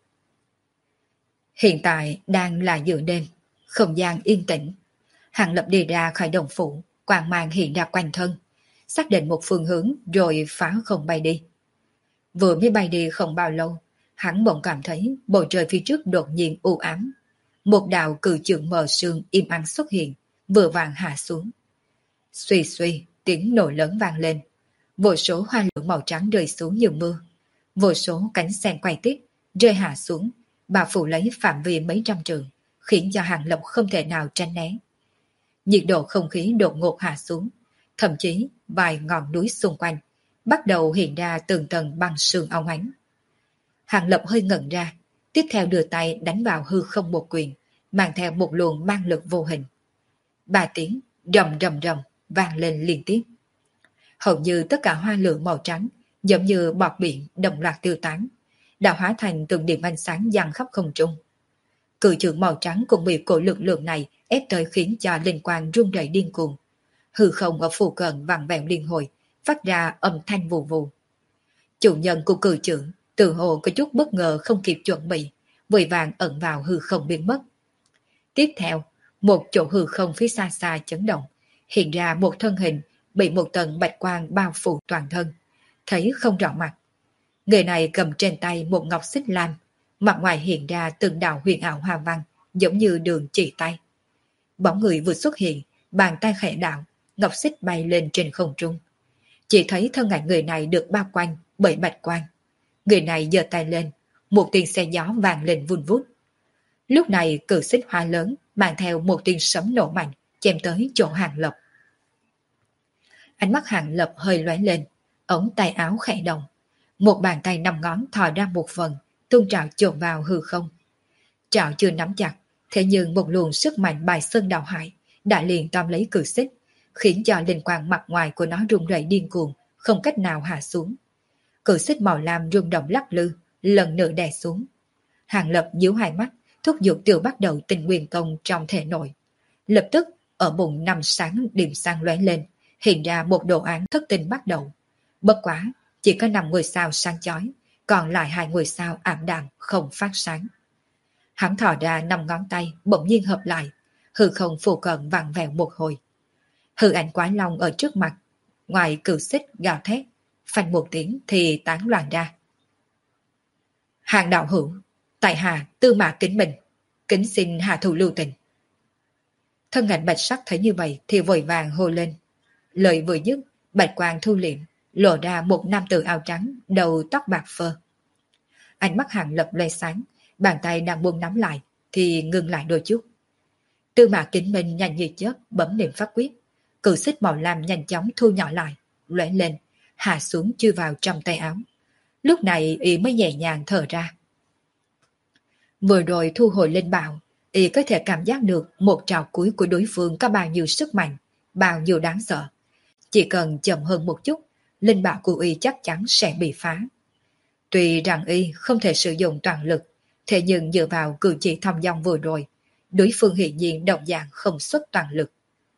Hiện tại đang là giữa đêm, không gian yên tĩnh. Hàng Lập đi ra khỏi động phủ, quang mang hiện ra quanh thân, xác định một phương hướng rồi phá không bay đi. Vừa mới bay đi không bao lâu, hắn bỗng cảm thấy bầu trời phía trước đột nhiên u ám. Một đạo cự trường mờ sương im ắng xuất hiện, vừa vàng hạ xuống. Xuy xuy, tiếng nổ lớn vang lên. Vô số hoa lửa màu trắng rơi xuống như mưa. Vô số cánh sen quay tít, rơi hạ xuống, bao phủ lấy phạm vi mấy trăm trường, khiến cho Hàng Lập không thể nào tránh né. Nhiệt độ không khí đột ngột hạ xuống, thậm chí vài ngọn núi xung quanh bắt đầu hiện ra từng tầng băng sương óng ánh. Hàng Lập hơi ngẩn ra, tiếp theo đưa tay đánh vào hư không một quyền, mang theo một luồng mang lực vô hình. 3 tiếng rầm rầm rầm vang lên liên tiếp. Hầu như tất cả hoa lửa màu trắng giống như bọt biển đồng loạt tiêu tán, đã hóa thành từng điểm ánh sáng giăng khắp không trung. Cự trường màu trắng cũng bị cổ lực lượng này ép tới khiến cho linh quang rung rẩy điên cuồng. Hư không ở phù cận vặn vẹo liên hồi, phát ra âm thanh vù vù. Chủ nhân của cự trưởng tự hồ có chút bất ngờ không kịp chuẩn bị, vội vàng ẩn vào hư không biến mất. Tiếp theo, một chỗ hư không phía xa xa chấn động, hiện ra một thân hình bị một tầng bạch quang bao phủ toàn thân, thấy không rõ mặt. Người này cầm trên tay một ngọc xích lam, mặt ngoài hiện ra từng đạo huyền ảo hoa văn, giống như đường chỉ tay. Bóng người vừa xuất hiện, bàn tay khẽ đạo, ngọc xích bay lên trên không trung. Chỉ thấy thân ảnh người này được bao quanh bởi bạch quang. Người này giơ tay lên, một tiếng xe gió vang lên vun vút. Lúc này cự xích hoa lớn mang theo một tiếng sấm nổ mạnh, chém tới chỗ Hàng Lập. Ánh mắt Hàng Lập hơi lóe lên, ống tay áo khẽ động. Một bàn tay 5 ngón thò ra một phần, tung trảo chộp vào hư không. Trảo chưa nắm chặt, thế nhưng một luồng sức mạnh bài sơn đào hải đã liền tóm lấy cự xích, khiến cho linh quang mặt ngoài của nó rung rẩy điên cuồng, không cách nào hạ xuống. Cự xích màu lam rung động lắc lư, lần nữa đè xuống. Hàng Lập nhíu hai mắt, thúc giục tiểu bắt đầu Tinh Nguyên Công trong thể nội. Lập tức, ở bụng 5 sáng điểm sáng lóe lên, hiện ra một đồ án thất tinh bắt đầu. Bất quá, chỉ có 5 ngôi sao sáng chói, còn lại 2 ngôi sao ảm đạm không phát sáng. Hắn thò ra 5 ngón tay bỗng nhiên hợp lại, hư không phù cận vặn vẹo một hồi. Hư ảnh quái long ở trước mặt, ngoài cự xích gào thét, phanh một tiếng thì tán loạn ra. Hàng đạo hữu, tại hạ Tư Mã Kính Minh, kính xin hạ thủ lưu tình. Thân ảnh bạch sắc thấy như vậy thì vội vàng hô lên. Lời vừa dứt, bạch quang thu liệm, lộ ra một nam tử áo trắng, đầu tóc bạc phơ. Ánh mắt Hàng Lập loe sáng, bàn tay đang buông nắm lại thì ngừng lại đôi chút. Tư Mã Kính Minh nhanh như chớp bấm niệm pháp quyết, cự xích màu lam nhanh chóng thu nhỏ lại, lóe lên, hạ xuống chui vào trong tay áo. Lúc này y mới nhẹ nhàng thở ra. Vừa rồi thu hồi lên bào, y có thể cảm giác được một trào cuối của đối phương có bao nhiêu sức mạnh, bao nhiêu đáng sợ. Chỉ cần chậm hơn một chút, linh bảo của y chắc chắn sẽ bị phá. Tuy rằng y không thể sử dụng toàn lực, thế nhưng dựa vào cử chỉ thong dong vừa rồi, đối phương hiển nhiên đồng dạng không xuất toàn lực.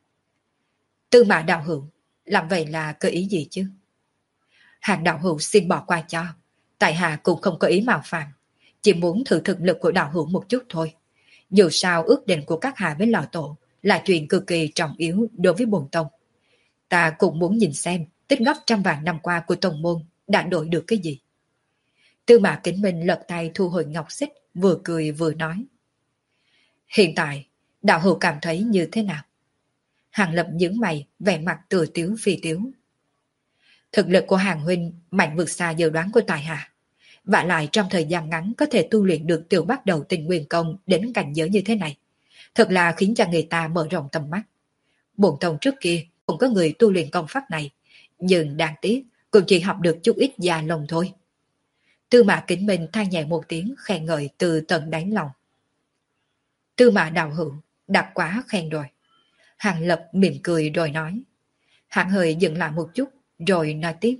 Tư Mã đạo hữu, làm vậy là có ý gì chứ? Hàng đạo hữu xin bỏ qua cho, tại hạ cũng không có ý mạo phạm, chỉ muốn thử thực lực của đạo hữu một chút thôi. Dù sao ước định của các hạ với lão tổ là chuyện cực kỳ trọng yếu đối với bổn tông. Ta cũng muốn nhìn xem tích góp trăm vạn năm qua của tông môn đã đổi được cái gì. Tư Mã Kính Minh lật tay thu hồi ngọc xích, vừa cười vừa nói. Hiện tại, đạo hữu cảm thấy như thế nào? Hàng Lập nhướng mày, vẻ mặt tựa tiếu phi tiếu. Thực lực của Hàng huynh mạnh vượt xa dự đoán của tài hạ. Vả lại trong thời gian ngắn có thể tu luyện được tiểu bắt đầu tình nguyên công đến cảnh giới như thế này. Thật là khiến cho người ta mở rộng tầm mắt. Bổn tông trước kia cũng có người tu luyện công pháp này, nhưng đáng tiếc cũng chỉ học được chút ít già lông thôi. Tư Mã Kính Minh than nhẹ một tiếng khen ngợi từ tận đáy lòng. Tư Mã đạo hữu, đã quá khen rồi. Hàng Lập mỉm cười rồi nói. Hắn hơi dừng lại một chút rồi nói tiếp.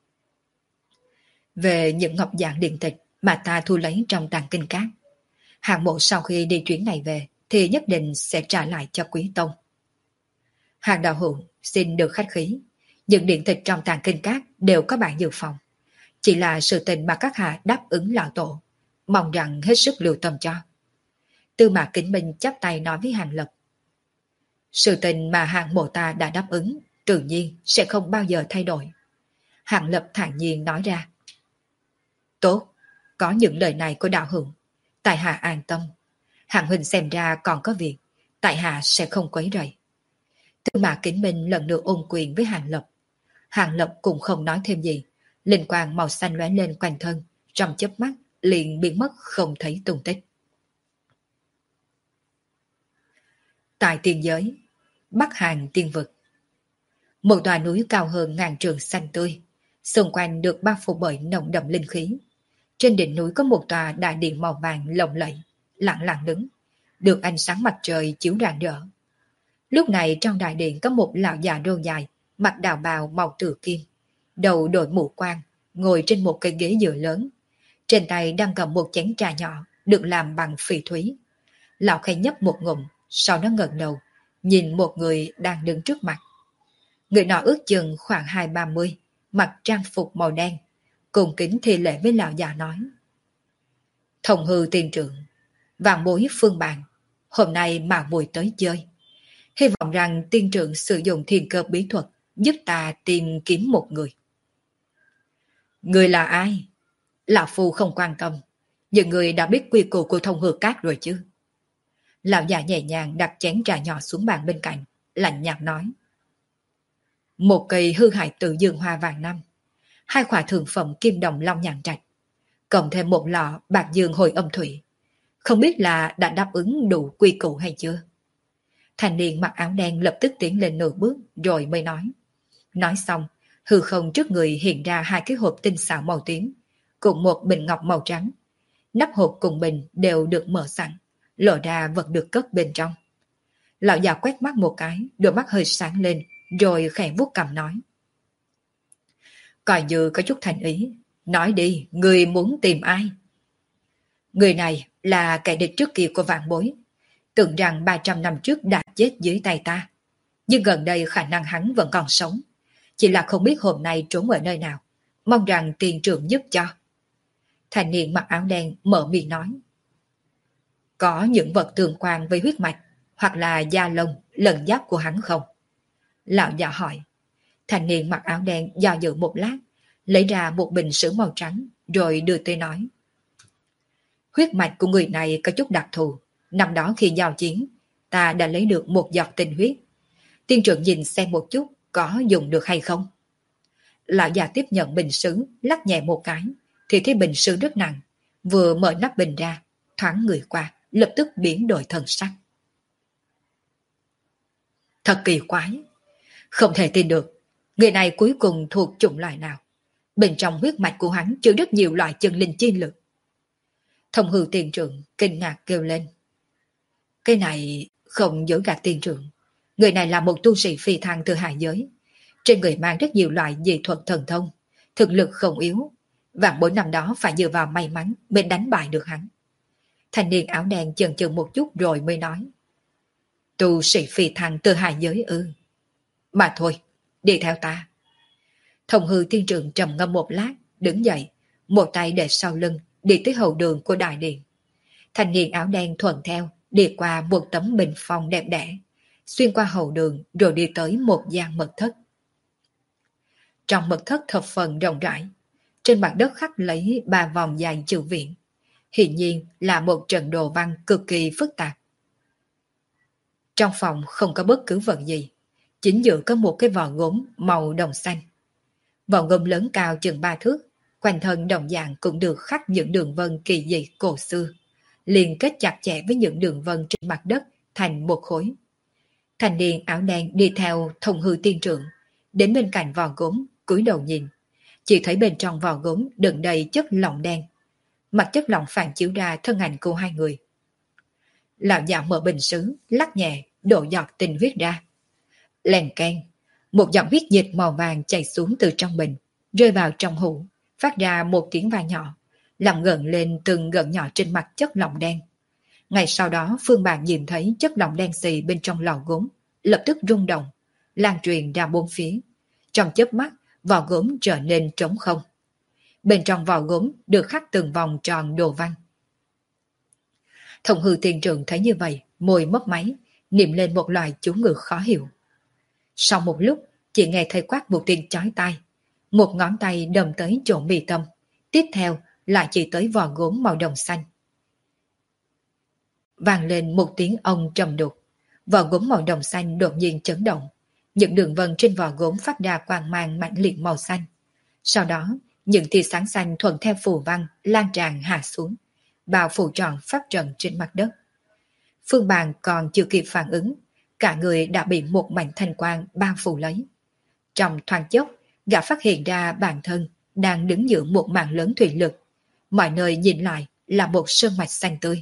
Về những ngọc giản điện tịch mà ta thu lấy trong tàng kinh cát, Hàng mộ sau khi đi chuyến này về thì nhất định sẽ trả lại cho quý tông. Hàng đạo hữu xin được khách khí, những điện tịch trong tàng kinh cát đều có bản dự phòng. Chỉ là sự tình mà các hạ đáp ứng lão tổ, mong rằng hết sức lưu tâm cho. Tư Mã Kính Minh chắp tay nói với Hàng Lập. Sự tình mà Hàng mộ ta đã đáp ứng tự nhiên sẽ không bao giờ thay đổi. Hàng Lập thản nhiên nói ra. Tốt, có những lời này của đạo hữu, tại hạ an tâm. Hàng huynh xem ra còn có việc, tại hạ sẽ không quấy rầy. Tư Mã Kính Minh lần nữa ôn quyền với Hàng Lập. Hàng Lập cũng không nói thêm gì, linh quang màu xanh lóe lên quanh thân, trong chớp mắt liền biến mất không thấy tung tích. Tại tiên giới, Bắc Hàn tiên vực, một tòa núi cao hơn ngàn trượng xanh tươi, xung quanh được bao phủ bởi nồng đậm linh khí. Trên đỉnh núi có một tòa đại điện màu vàng lộng lẫy, lặng lặng đứng, được ánh sáng mặt trời chiếu rạng rỡ. Lúc này trong đại điện có một lão già râu dài, mặc đạo bào màu tử kim, đầu đội mũ quan, ngồi trên một cây ghế dựa lớn. Trên tay đang cầm một chén trà nhỏ, được làm bằng phỉ thúy. Lão khẽ nhấp một ngụm, sau đó ngẩng đầu, nhìn một người đang đứng trước mặt. Người nọ ước chừng khoảng 2-30, mặc trang phục màu đen, cùng kính thi lễ với lão già nói. Thông hư tiên trưởng, vạn bối phương bàn, hôm nay mà mùi tới chơi. Hy vọng rằng tiên trưởng sử dụng thiên cơ bí thuật, giúp ta tìm kiếm một người. Người là ai? Lão phu không quan tâm, những người đã biết quy củ của thông hư cát rồi chứ. Lão già nhẹ nhàng đặt chén trà nhỏ xuống bàn bên cạnh, lạnh nhạt nói. Một cây hư hại tự dương hoa vàng năm, 2 khỏa thượng phẩm kim đồng long nhàn trạch, cộng thêm một lọ bạc dương hồi âm thủy. Không biết là đã đáp ứng đủ quy củ hay chưa? Thanh niên mặc áo đen lập tức tiến lên nửa bước rồi mới nói. Nói xong, hư không trước người hiện ra 2 cái hộp tinh xảo màu tím, cùng một bình ngọc màu trắng. Nắp hộp cùng bình đều được mở sẵn, lộ ra vật được cất bên trong. Lão già quét mắt một cái, đôi mắt hơi sáng lên, rồi khẽ vuốt cằm nói. Coi như có chút thành ý, nói đi, người muốn tìm ai? Người này là kẻ địch trước kia của vạn bối, tưởng rằng 300 năm trước đã chết dưới tay ta. Nhưng gần đây khả năng hắn vẫn còn sống, chỉ là không biết hôm nay trốn ở nơi nào, mong rằng tiền trưởng giúp cho. Thanh niên mặc áo đen mở miệng nói. có những vật tương quan với huyết mạch hoặc là da lông, lân giáp của hắn không? Lão già hỏi. Thanh niên mặc áo đen do dự một lát, lấy ra một bình sữa màu trắng, rồi đưa tới nói. Huyết mạch của người này có chút đặc thù. Năm đó khi giao chiến, ta đã lấy được một giọt tinh huyết. Tiên trưởng nhìn xem một chút có dùng được hay không? Lão già tiếp nhận bình sứ, lắc nhẹ một cái, thì thấy bình sứ rất nặng. Vừa mở nắp bình ra, thoáng người qua, lập tức biến đổi thần sắc. Thật kỳ quái. Không thể tin được, người này cuối cùng thuộc chủng loại nào? Bên trong huyết mạch của hắn chứa rất nhiều loại chân linh chi lực. Thông hư tiền trưởng kinh ngạc kêu lên. Cái này không dối gạt tiền trưởng. Người này là một tu sĩ phi thăng từ hạ giới. Trên người mang rất nhiều loại dị thuật thần thông. Thực lực không yếu. Vạn bối năm đó phải dựa vào may mắn mới đánh bại được hắn. Thanh niên áo đen chần chừ một chút rồi mới nói. Tu sĩ phi thăng từ hạ giới ư? Mà thôi, đi theo ta. Thông hư tiên trưởng trầm ngâm một lát, đứng dậy, một tay để sau lưng, đi tới hậu đường của đại điện. Thanh niên áo đen thuận theo, đi qua một tấm bình phong đẹp đẽ, xuyên qua hậu đường rồi đi tới một gian mật thất. Trong mật thất thập phần rộng rãi, trên mặt đất khắc lấy 3 vòng dài chữ viễn. Hiển nhiên là một trận đồ văn cực kỳ phức tạp. Trong phòng không có bất cứ vật gì, chính giữa có một cái vò gốm màu đồng xanh. Vỏ gốm lớn cao chừng 3 thước, quanh thân đồng dạng cũng được khắc những đường vân kỳ dị cổ xưa, liền kết chặt chẽ với những đường vân trên mặt đất thành một khối. Thanh niên áo đen đi theo thông hư tiên trưởng, đến bên cạnh vò gốm, cúi đầu nhìn, chỉ thấy bên trong vò gốm đựng đầy chất lỏng đen. Mặt chất lỏng phản chiếu ra thân ảnh của hai người. Lão già mở bình sứ, lắc nhẹ, đổ giọt tinh huyết ra. Lèn keng, một giọt huyết dịch màu vàng chảy xuống từ trong bình, rơi vào trong hũ, phát ra một tiếng vang nhỏ, làm gợn lên từng gợn nhỏ trên mặt chất lỏng đen. Ngay sau đó Phương Bàn nhìn thấy chất lỏng đen xì bên trong lò gốm, lập tức rung động, lan truyền ra bốn phía. Trong chớp mắt, vỏ gốm trở nên trống không. Bên trong vỏ gốm được khắc từng vòng tròn đồ văn. Thông hư tiên trưởng thấy như vậy, môi mấp máy, niệm lên một loài chú ngữ khó hiểu. Sau một lúc, chỉ nghe thấy quát một tiếng chói tai. Một ngón tay đâm tới chỗ mi tâm. Tiếp theo lại chỉ tới vò gốm màu đồng xanh. Vang lên một tiếng ông trầm đục. Vò gốm màu đồng xanh đột nhiên chấn động. Những đường vân trên vò gốm phát ra quang mang mãnh liệt màu xanh. Sau đó, những tia sáng xanh thuận theo phù văn lan tràn hạ xuống, bao phủ tròn pháp trận trên mặt đất. Phương Bàn còn chưa kịp phản ứng, cả người đã bị một mảnh thanh quang bao phủ lấy. Trong thoáng chốc, gã phát hiện ra bản thân đang đứng giữa một mảng lớn thủy lực. Mọi nơi nhìn lại là một sơn mạch xanh tươi.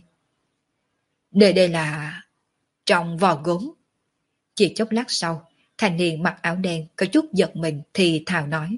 Nơi đây là trong vò gốm. Chỉ chốc lát sau, thanh niên mặc áo đen có chút giật mình thì thào nói.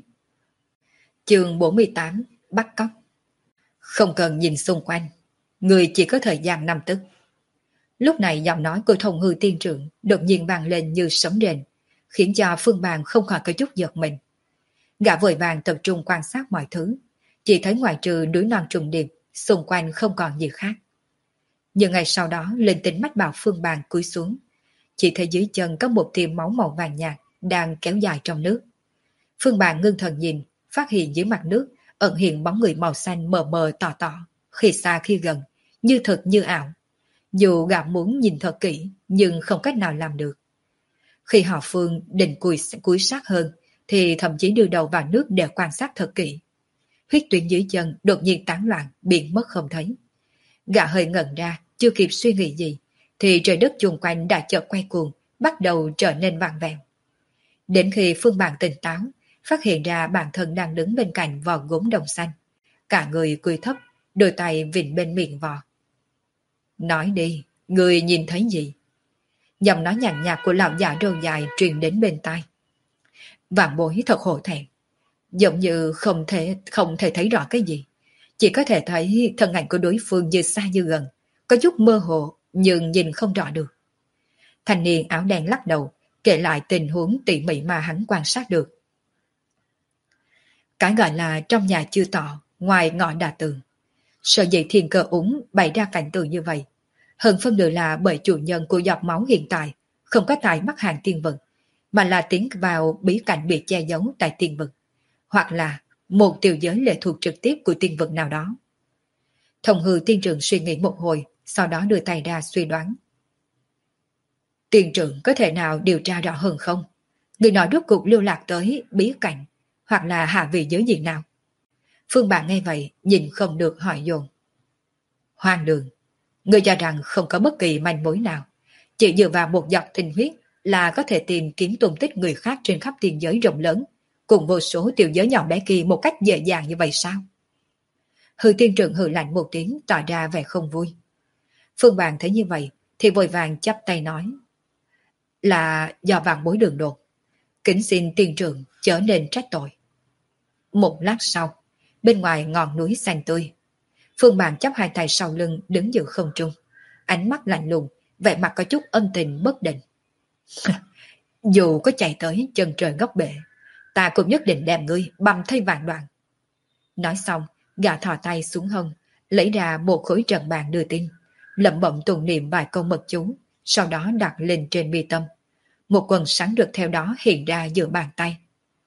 Chương 48, bắt cóc. Không cần nhìn xung quanh, người chỉ có thời gian 5 tức. Lúc này giọng nói của thông hư tiên trưởng đột nhiên vang lên như sấm rền, khiến cho Phương Bàn không khỏi có chút giật mình. Gã vội vàng tập trung quan sát mọi thứ, chỉ thấy ngoài trừ núi non trùng điệp, xung quanh không còn gì khác. Nhưng ngày sau đó lên tính mách bảo Phương Bàn cúi xuống, chỉ thấy dưới chân có một tia máu màu vàng nhạt đang kéo dài trong nước. Phương Bàn ngưng thần nhìn, phát hiện dưới mặt nước ẩn hiện bóng người màu xanh mờ mờ tỏ tỏ, khi xa khi gần, như thật như ảo. Dù gã muốn nhìn thật kỹ, nhưng không cách nào làm được. Khi họ Phương định cúi sát hơn, thì thậm chí đưa đầu vào nước để quan sát thật kỹ. Huyết tuyến dưới chân đột nhiên tán loạn, biến mất không thấy. Gã hơi ngẩn ra, chưa kịp suy nghĩ gì, thì trời đất chung quanh đã chợt quay cuồng, bắt đầu trở nên vặn vẹo. Đến khi Phương Bàn tỉnh táo, phát hiện ra bản thân đang đứng bên cạnh vò gốm đồng xanh. Cả người cúi thấp, đôi tay vịn bên miệng vò. Nói đi, người nhìn thấy gì? Giọng nói nhàn nhạt của lão già râu dài truyền đến bên tai. Vạn bối thật hổ thẹn, giống như không thể thấy rõ cái gì, chỉ có thể thấy thân ảnh của đối phương như xa như gần, có chút mơ hồ nhưng nhìn không rõ được. Thanh niên áo đen lắc đầu, kể lại tình huống tỉ mỉ mà hắn quan sát được. Cái gọi là trong nhà chưa tỏ, ngoài ngõ đà tường. Sở dĩ thiên cơ úng bày ra cảnh tượng như vậy, Hơn phân nửa là bởi chủ nhân của giọt máu hiện tại không có tại Bắc Hàng tiên vực, mà là tiến vào bí cảnh bị che giấu tại tiên vực, hoặc là một tiểu giới lệ thuộc trực tiếp của tiên vực nào đó. Thông hư tiên trưởng suy nghĩ một hồi, sau đó đưa tay ra suy đoán. Tiên trưởng có thể nào điều tra rõ hơn không? Người nói rốt cuộc lưu lạc tới bí cảnh, hoặc là hạ vị giới gì nào? Phương Bạn nghe vậy, nhìn không được hỏi dồn. Hoang đường, người cho rằng không có bất kỳ manh mối nào, chỉ dựa vào một giọt tinh huyết là có thể tìm kiếm tung tích người khác trên khắp tiên giới rộng lớn, cùng vô số tiểu giới nhỏ bé kia một cách dễ dàng như vậy sao? Hư tiên trưởng hừ lạnh một tiếng, tỏ ra vẻ không vui. Phương Bạn thấy như vậy thì vội vàng chắp tay nói, là do vạn bối đường đột, kính xin tiên trưởng chớ nên trách tội. Một lát sau, bên ngoài ngọn núi xanh tươi, Phương Bạn chắp hai tay sau lưng đứng giữa không trung, ánh mắt lạnh lùng, vẻ mặt có chút âm tình bất định. Dù có chạy tới chân trời góc bể, ta cũng nhất định đem ngươi băm thây vạn đoạn. Nói xong, gã thò tay xuống hông, lấy ra một khối trận bàn đưa tin, lẩm bẩm tụng niệm vài câu mật chú, sau đó đặt lên trên mi tâm. Một quần sáng rực theo đó hiện ra giữa bàn tay.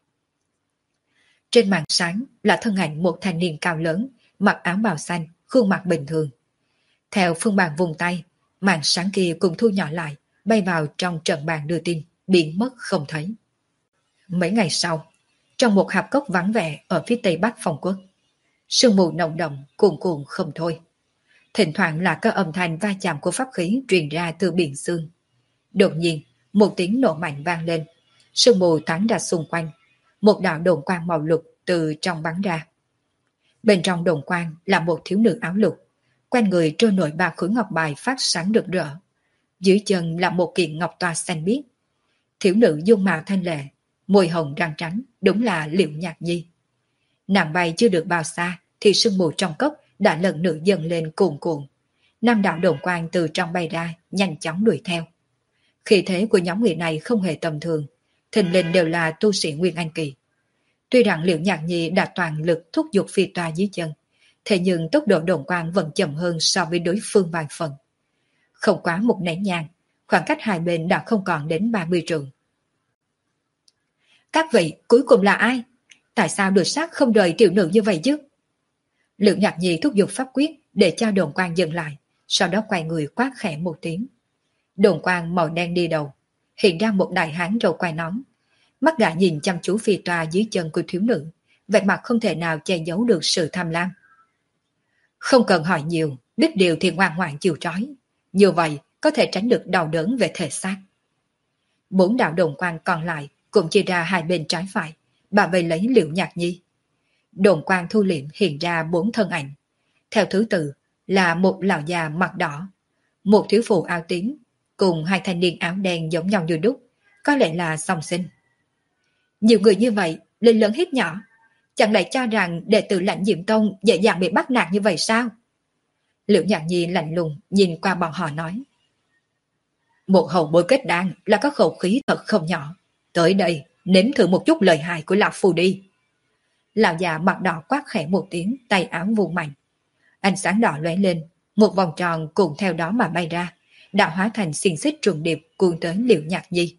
Trên màn sáng là thân ảnh một thanh niên cao lớn, mặc áo bào xanh, khuôn mặt bình thường. Theo Phương Bàn vùng tay, màn sáng kia cùng thu nhỏ lại, bay vào trong trận bàn đưa tin, biến mất không thấy. Mấy ngày sau, trong một hạp cốc vắng vẻ ở phía tây bắc Phong Quốc, sương mù nồng đậm cuồn cuộn không thôi. Thỉnh thoảng là có âm thanh va chạm của pháp khí truyền ra từ biển sương. Đột nhiên, một tiếng nổ mạnh vang lên, sương mù tán ra xung quanh, một đạo đồn quang màu lục từ trong bắn ra. Bên trong đồn quang là một thiếu nữ áo lục, quanh người trôi nổi ba khối ngọc bài phát sáng rực rỡ. Dưới chân là một kiện ngọc toa xanh biếc. Thiếu nữ dung mạo thanh lệ, môi hồng răng trắng, đúng là Liễu Nhạc Nhi. Nàng bay chưa được bao xa thì sương mù trong cốc đã lần nữa dâng lên cuồn cuộn. Năm đạo đồn quang từ trong bay ra, nhanh chóng đuổi theo. Khí thế của nhóm người này không hề tầm thường, thình lình đều là tu sĩ Nguyên Anh kỳ. Tuy rằng Liễu Nhạc Nhi đã toàn lực thúc giục phi toa dưới chân, thế nhưng tốc độ đồn quang vẫn chậm hơn so với đối phương vài phần. Không quá một nén nhang, khoảng cách hai bên đã không còn đến 30 trượng. Các vị, cuối cùng là ai? Tại sao đuổi sát không rời tiểu nữ như vậy chứ? Liễu Nhạc Nhi thúc giục pháp quyết để cho đồn quang dừng lại, sau đó quay người quát khẽ một tiếng. Đồn quang màu đen đi đầu, hiện ra một đại hán râu quai nón. Mắt gã nhìn chăm chú phi toa dưới chân của thiếu nữ, vẻ mặt không thể nào che giấu được sự tham lam. Không cần hỏi nhiều, biết điều thì ngoan ngoãn chịu trói. Như vậy có thể tránh được đau đớn về thể xác. 4 đạo đồn quang còn lại cũng chia ra hai bên trái phải, bà vây lấy Liễu Nhạc Nhi. Đồn quang thu liệm hiện ra 4 thân ảnh. Theo thứ tự là một lão già mặt đỏ, một thiếu phụ áo tím, cùng hai thanh niên áo đen giống nhau như đúc, có lẽ là song sinh. Nhiều người như vậy, lên lớn hiếp nhỏ, chẳng lẽ cho rằng đệ tử Lãnh Diệm Tông dễ dàng bị bắt nạt như vậy sao? Liễu Nhạc Nhi lạnh lùng nhìn qua bọn họ nói. Một hậu bối kết đan là có khẩu khí thật không nhỏ. Tới đây, nếm thử một chút lời hại của lão phù đi. Lão già mặt đỏ quát khẽ một tiếng, tay áo vung mạnh. Ánh sáng đỏ lóe lên, một vòng tròn cùng theo đó mà bay ra, đã hóa thành xiềng xích trùng điệp cuốn tới Liễu Nhạc Nhi.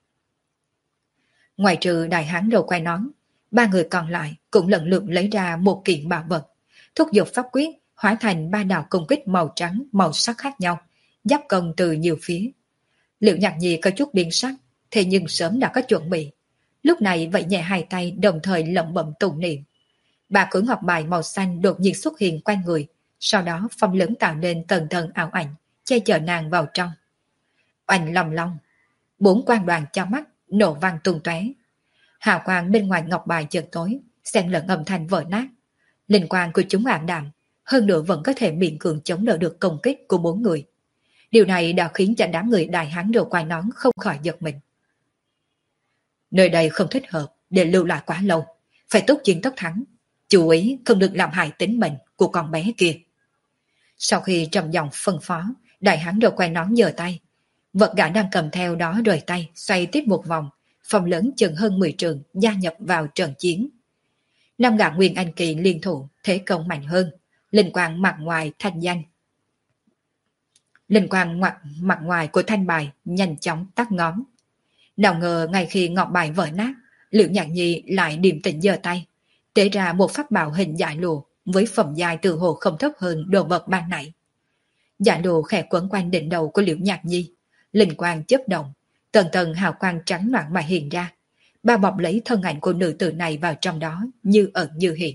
Ngoài trừ đại hán đầu quai nón, 3 người còn lại cũng lần lượt lấy ra một kiện bảo vật, thúc giục pháp quyết hóa thành 3 đạo công kích màu trắng, màu sắc khác nhau, giáp công từ nhiều phía. Liễu Nhạc Nhi có chút biến sắc, thế nhưng sớm đã có chuẩn bị. Lúc này vẫy nhẹ hai tay đồng thời lẩm bẩm tụng niệm. 3 khối ngọc bài màu xanh đột nhiên xuất hiện quanh người, sau đó phong lớn tạo nên tầng tầng ảo ảnh, che chở nàng vào trong. Oanh long long, 4 quang đoàn cho mắt, nổ vang tung tóe. Hào quang bên ngoài ngọc bài chợt tối, xen lẫn âm thanh vỡ nát. Linh quang của chúng ảm đạm, hơn nữa vẫn có thể miễn cưỡng chống đỡ được công kích của 4 người. Điều này đã khiến cho đám người đại hán đầu quai nón không khỏi giật mình. Nơi đây không thích hợp để lưu lại quá lâu, phải tốc chiến tốc thắng, chú ý không được làm hại tính mệnh của con bé kia. Sau khi trầm giọng phân phó, đại hán đầu quai nón giơ tay, vật gã đang cầm theo đó rời tay, xoay tiếp một vòng, phòng lớn chừng hơn 10 trường gia nhập vào trận chiến. 5 gã Nguyên Anh kỳ liên thủ, thế công mạnh hơn, linh quang mặt ngoài thanh danh. Linh quang mặt ngoài của thanh bài nhanh chóng tắt ngóm. Nào ngờ ngay khi ngọc bài vỡ nát, Liễu Nhạc Nhi lại điềm tĩnh giơ tay, tế ra một pháp bảo hình dải lụa với phẩm giai tự hồ không thấp hơn đồ vật ban nãy. Dải lụa khẽ quấn quanh đỉnh đầu của Liễu Nhạc Nhi, linh quang chớp động, tầng tầng hào quang trắng loạn mà hiện ra, bao bọc lấy thân ảnh của nữ tử này vào trong đó như ẩn như hiện.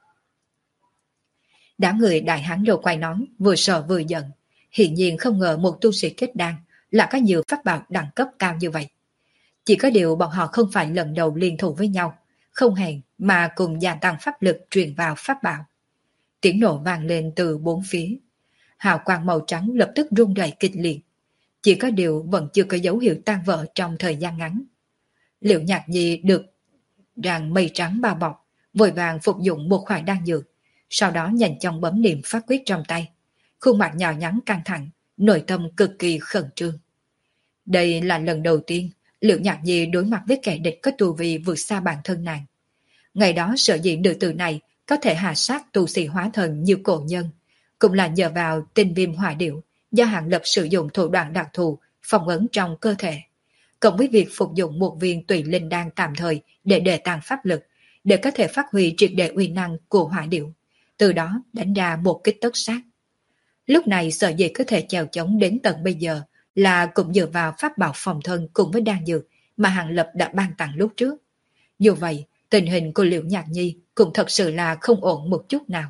Đám người đại hán đầu quay nón vừa sợ vừa giận, hiển nhiên không ngờ một tu sĩ kết đan là có nhiều pháp bảo đẳng cấp cao như vậy. Chỉ có điều bọn họ không phải lần đầu liên thủ với nhau, không hẹn mà cùng gia tăng pháp lực truyền vào pháp bảo. Tiếng nổ vang lên từ bốn phía. Hào quang màu trắng lập tức rung rẩy kịch liệt. Chỉ có điều vẫn chưa có dấu hiệu tan vỡ trong thời gian ngắn. Liễu Nhạc Nhi được ràng mây trắng bao bọc, vội vàng phục dụng một khoản đan dược, sau đó nhanh chóng bấm niệm pháp quyết trong tay. Khuôn mặt nhỏ nhắn căng thẳng, nội tâm cực kỳ khẩn trương. Đây là lần đầu tiên Liễu Nhạc Nhi đối mặt với kẻ địch có tu vi vượt xa bản thân nàng. Ngày đó sở dĩ nữ tử này có thể hạ sát tu sĩ hóa thần như cổ nhân, cũng là nhờ vào tinh viêm hỏa điệu do Hàng Lập sử dụng thủ đoạn đặc thù phong ấn trong cơ thể, cộng với việc phục dụng một viên tùy linh đan tạm thời để đề tăng pháp lực, để có thể phát huy triệt để uy năng của hỏa điệu, từ đó đánh ra một kích tất sát. Lúc này sở dĩ có thể chèo chống đến tận bây giờ là cũng dựa vào pháp bảo phòng thân cùng với đan dược mà Hàng Lập đã ban tặng lúc trước. Dù vậy, tình hình của Liễu Nhạc Nhi cũng thật sự là không ổn một chút nào.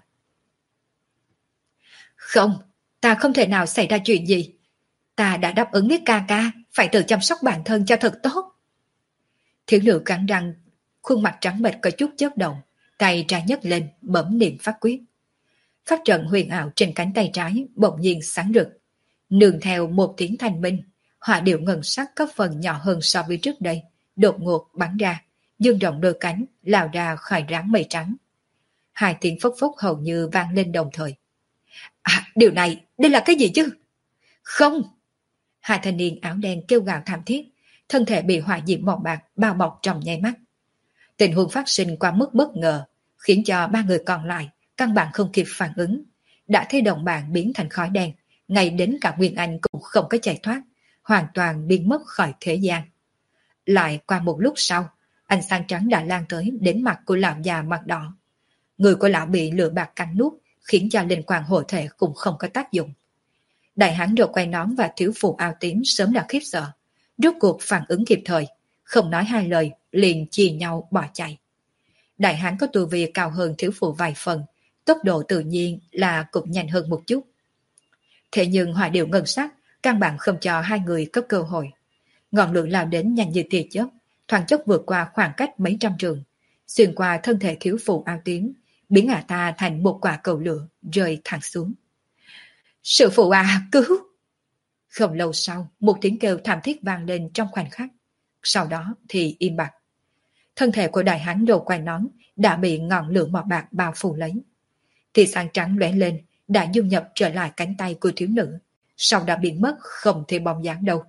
Không, ta không thể nào xảy ra chuyện gì. Ta đã đáp ứng với ca ca, phải tự chăm sóc bản thân cho thật tốt. Thiếu nữ cắn răng, khuôn mặt trắng bệch có chút chớp động, tay trái nhấc lên, bấm niệm pháp quyết. Pháp trận huyền ảo trên cánh tay trái bỗng nhiên sáng rực. Nương theo một tiếng thanh minh, hỏa điệu ngân sắc có phần nhỏ hơn so với trước đây, đột ngột bắn ra, dương rộng đôi cánh, lao ra khỏi ráng mây trắng. Hai tiếng phốc phốc hầu như vang lên đồng thời. À, điều này, đây là cái gì chứ? Không! Hai thanh niên áo đen kêu gào thảm thiết, thân thể bị hỏa diễm màu bạc bao bọc trong nháy mắt. Tình huống phát sinh qua mức bất ngờ, khiến cho ba người còn lại căn bản không kịp phản ứng, đã thấy đồng bạn biến thành khói đen, ngay đến cả Nguyên Anh cũng không có chạy thoát, hoàn toàn biến mất khỏi thế gian. Lại qua một lúc sau, ánh sáng trắng đã lan tới đến mặt của lão già mặt đỏ. Người của lão bị lửa bạc cắn nuốt, khiến cho linh quang hộ thể cũng không có tác dụng. Đại hán rồi quay nón và thiếu phụ áo tím sớm đã khiếp sợ, rốt cuộc phản ứng kịp thời, không nói hai lời, liền chia nhau bỏ chạy. Đại hán có tu vi cao hơn thiếu phụ vài phần, tốc độ tự nhiên là cũng nhanh hơn một chút. Thế nhưng hỏa điệu ngân sắc căn bản không cho hai người có cơ hội. Ngọn lửa lao đến nhanh như tia chớp, thoáng chốc vượt qua khoảng cách mấy trăm trường, xuyên qua thân thể thiếu phụ áo tím, biến ả ta thành một quả cầu lửa rơi thẳng xuống. Sư phụ à, cứu! Không lâu sau, một tiếng kêu thảm thiết vang lên trong khoảnh khắc. Sau đó thì im bặt. Thân thể của đại hán đầu quai nón đã bị ngọn lửa màu bạc bao phủ lấy. Thì sáng trắng lóe lên, đã dung nhập trở lại cánh tay của thiếu nữ, sau đã biến mất không thể bóng dáng đâu.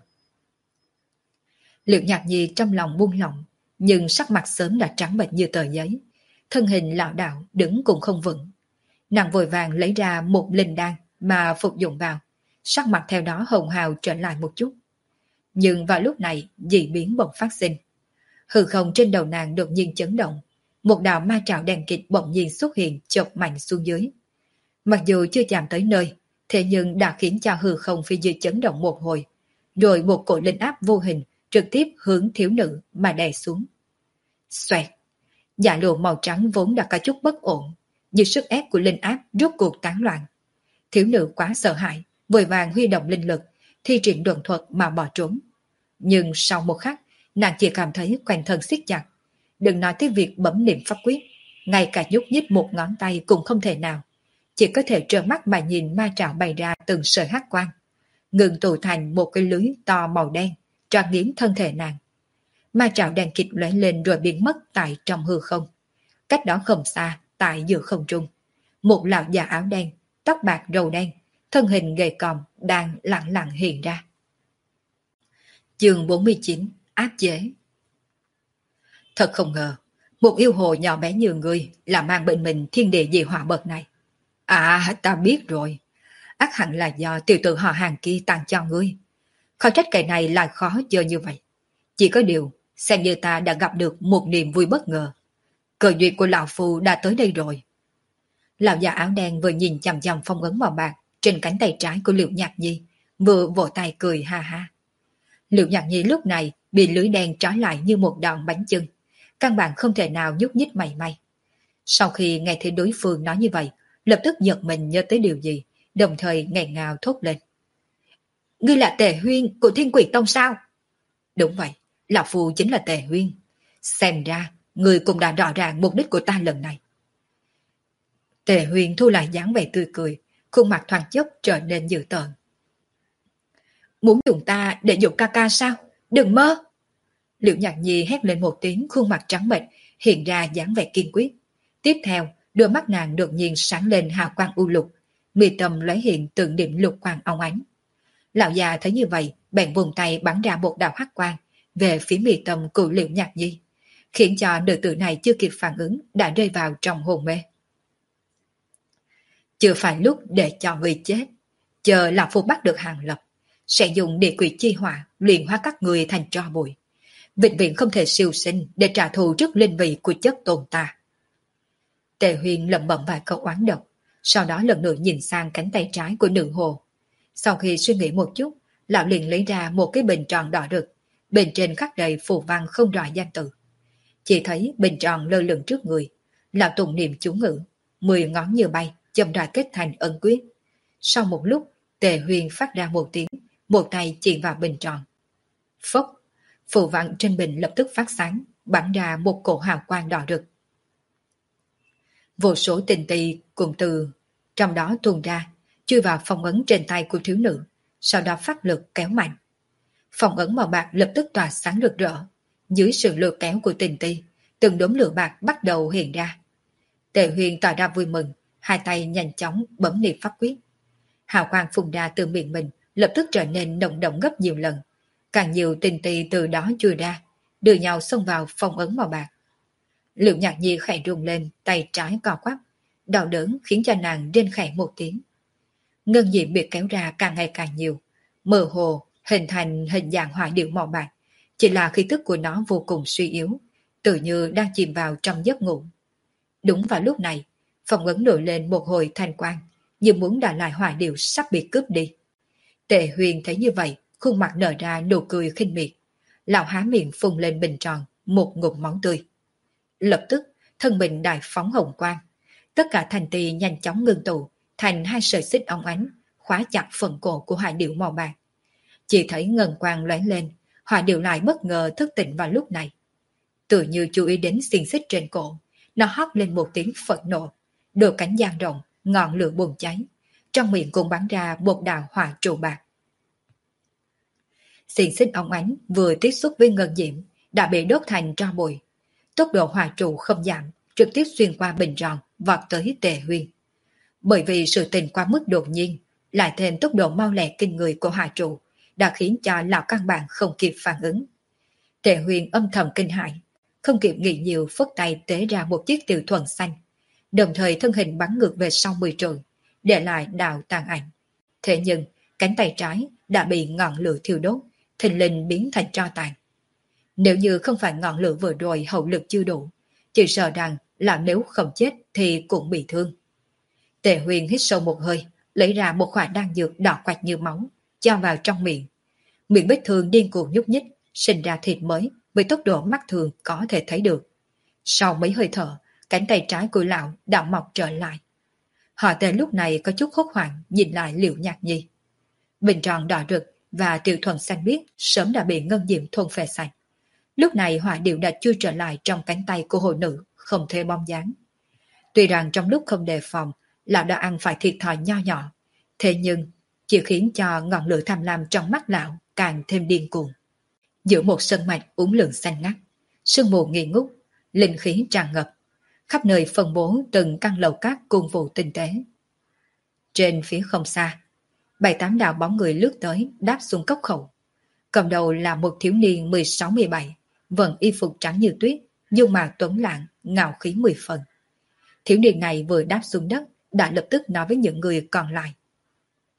Liễu Nhạc Nhi trong lòng buông lỏng, nhưng sắc mặt sớm đã trắng bệch như tờ giấy, thân hình lảo đảo đứng cũng không vững. Nàng vội vàng lấy ra một linh đan mà phục dụng vào, sắc mặt theo đó hồng hào trở lại một chút. Nhưng vào lúc này dị biến bỗng phát sinh. Hư không trên đầu nàng đột nhiên chấn động, một đạo ma trảo đen kịt bỗng nhiên xuất hiện chộp mạnh xuống dưới. Mặc dù chưa chạm tới nơi, thế nhưng đã khiến cho hư không phía dưới chấn động một hồi, rồi một cỗ linh áp vô hình trực tiếp hướng thiếu nữ mà đè xuống. Xoẹt! Dạ lụa màu trắng vốn đã có chút bất ổn, dưới sức ép của linh áp rốt cuộc tán loạn. Thiếu nữ quá sợ hãi, vội vàng huy động linh lực, thi triển độn thuật mà bỏ trốn. Nhưng sau một khắc, nàng chỉ cảm thấy quanh thân siết chặt. Đừng nói tới việc bấm niệm pháp quyết, ngay cả nhúc nhích một ngón tay cũng không thể nào. Chỉ có thể trợn mắt mà nhìn ma trảo bày ra từng sợi hắc quang, ngừng tụ thành một cái lưới to màu đen, tràn nghiến thân thể nàng. Ma trảo đen kịt lóe lên rồi biến mất tại trong hư không. Cách đó không xa, tại giữa không trung, một lão già áo đen, tóc bạc râu đen, thân hình gầy còm đang lặng lặng hiện ra. Chương 49: Áp chế. Thật không ngờ, một yêu hồ nhỏ bé như ngươi là mang bên mình thiên địa dị hỏa bậc này. À, ta biết rồi. ắt hẳn là do tiểu tử họ hàng kia tặng cho ngươi. Khó trách cái này lại khó chơi như vậy. Chỉ có điều, xem như ta đã gặp được một niềm vui bất ngờ. Cơ duyên của lão phu đã tới đây rồi. Lão già áo đen vừa nhìn chằm chằm phong ấn màu bạc trên cánh tay trái của Liệu Nhạc Nhi, vừa vỗ tay cười ha ha. Liệu Nhạc Nhi lúc này bị lưới đen trói lại như một đòn bánh chưng, căn bản không thể nào nhúc nhích mảy may. Sau khi nghe thấy đối phương nói như vậy, lập tức giật mình nhớ tới điều gì, đồng thời nghẹn ngào thốt lên. Ngươi là Tề Huyên của Thiên Quỷ Tông sao? Đúng vậy, lão phu chính là Tề Huyên. Xem ra, ngươi cũng đã rõ ràng mục đích của ta lần này. Tề Huyên thu lại dáng vẻ tươi cười, khuôn mặt thoáng chốc trở nên dữ tợn. Muốn dùng ta để dụ ca ca sao? Đừng mơ! Liễu Nhạc Nhi hét lên một tiếng, khuôn mặt trắng bệch, hiện ra dáng vẻ kiên quyết. Tiếp theo, đôi mắt nàng đột nhiên sáng lên hào quang u lục, mi tâm lóe hiện từng điểm lục quang óng ánh. Lão già thấy như vậy, bèn vùng tay bắn ra một đạo hắc quang về phía mi tâm của Liễu Nhạc Nhi, khiến cho nữ tử này chưa kịp phản ứng đã rơi vào trong hôn mê. Chưa phải lúc để cho người chết, chờ lão phu bắt được Hàng Lập, sẽ dùng địa quỷ chi hỏa luyện hóa các người thành tro bụi, vĩnh viễn không thể siêu sinh để trả thù trước linh vị của chất tôn ta. Tề Huyền lẩm bẩm vài câu oán độc, sau đó lần nữa nhìn sang cánh tay trái của nữ hồ. Sau khi suy nghĩ một chút, lão liền lấy ra một cái bình tròn đỏ rực, bên trên khắc đầy phù văn không rõ danh tự. Chỉ thấy bình tròn lơ lửng trước người, lão tụng niệm chú ngữ, 10 ngón như bay, chậm rãi kết thành ấn quyết. Sau một lúc, Tề Huyền phát ra một tiếng, một tay chỉ vào bình tròn. Phốc, phù văn trên bình lập tức phát sáng, bắn ra một cổ hào quang đỏ rực. Vô số tinh tì cùng từ trong đó tuôn ra, chui vào phong ấn trên tay của thiếu nữ, sau đó phát lực kéo mạnh. Phong ấn màu bạc lập tức tỏa sáng rực rỡ, dưới sự lôi kéo của tinh tì, từng đốm lửa bạc bắt đầu hiện ra. Tề Huyền tỏ ra vui mừng, hai tay nhanh chóng bấm niệm pháp quyết. Hào quang phun ra từ miệng mình lập tức trở nên nồng đậm gấp nhiều lần, càng nhiều tinh tì từ đó chui ra, đưa nhau xông vào phong ấn màu bạc. Liễu Nhạc Nhi khẽ rung lên, tay trái co quắp, đau đớn khiến cho nàng rên khẽ một tiếng. Ngân diệm bị kéo ra càng ngày càng nhiều, mơ hồ hình thành hình dạng hỏa điệu màu bạc, chỉ là khí tức của nó vô cùng suy yếu, tự như đang chìm vào trong giấc ngủ. Đúng vào lúc này, phong ấn nổi lên một hồi thanh quang, như muốn đòi lại hỏa điệu sắp bị cướp đi. Tề Huyền thấy như vậy, khuôn mặt nở ra nụ cười khinh miệt. Lão há miệng phun lên bình tròn một ngụm máu tươi. Lập tức, thân mình đại phóng hồng quang. Tất cả thành tì nhanh chóng ngưng tụ thành hai sợi xích óng ánh, khóa chặt phần cổ của hỏa điệu màu bạc. Chỉ thấy ngân quang lóe lên, hỏa điệu lại bất ngờ thức tỉnh vào lúc này. Tự như chú ý đến xiềng xích trên cổ, nó hót lên một tiếng phẫn nộ, đôi cánh dang rộng, ngọn lửa bùng cháy, trong miệng cũng bắn ra một đạo hỏa trụ bạc. Xiềng xích óng ánh vừa tiếp xúc với ngân diễm đã bị đốt thành tro bụi. Tốc độ hỏa trụ không giảm, trực tiếp xuyên qua bình tròn vọt tới Tề Huyền. Bởi vì sự tình quá mức đột nhiên, lại thêm tốc độ mau lẹ kinh người của hỏa trụ, đã khiến cho lão căn bản không kịp phản ứng. Tề Huyền âm thầm kinh hãi, không kịp nghĩ nhiều phất tay tế ra một chiếc tiểu thuần xanh, đồng thời thân hình bắn ngược về sau 10 trượng, để lại đạo tàn ảnh. Thế nhưng, cánh tay trái đã bị ngọn lửa thiêu đốt, thình lình biến thành tro tàn. Nếu như không phải ngọn lửa vừa rồi hậu lực chưa đủ, chỉ sợ rằng là nếu không chết thì cũng bị thương. Tề Huyền hít sâu một hơi, lấy ra một quả đan dược đỏ quạch như máu, cho vào trong miệng. Miệng vết thương điên cuồng nhúc nhích, sinh ra thịt mới với tốc độ mắt thường có thể thấy được. Sau mấy hơi thở, cánh tay trái của lão đã mọc trở lại. Họ Tề lúc này có chút hốt hoảng nhìn lại Liễu Nhạc Nhi. Bình tròn đỏ rực và tiểu thuần xanh biếc sớm đã bị ngân diệm thôn phệ sạch. Lúc này hỏa điệu đã chui trở lại trong cánh tay của hồ nữ, không thể bong dáng. Tuy rằng trong lúc không đề phòng, lão đã ăn phải thiệt thòi nho nhỏ, thế nhưng chỉ khiến cho ngọn lửa tham lam trong mắt lão càng thêm điên cuồng. Giữa một sân mạch uốn lượn xanh ngắt, sương mù nghi ngút, linh khí tràn ngập, khắp nơi phân bố từng căn lầu cát cung vụ tinh tế. Trên phía không xa, 7-8 đạo bóng người lướt tới đáp xuống cốc khẩu. Cầm đầu là một thiếu niên 16-17, vận y phục trắng như tuyết, dung mạo tuấn lãng, ngạo khí 10 phần. Thiếu niên này vừa đáp xuống đất, đã lập tức nói với những người còn lại.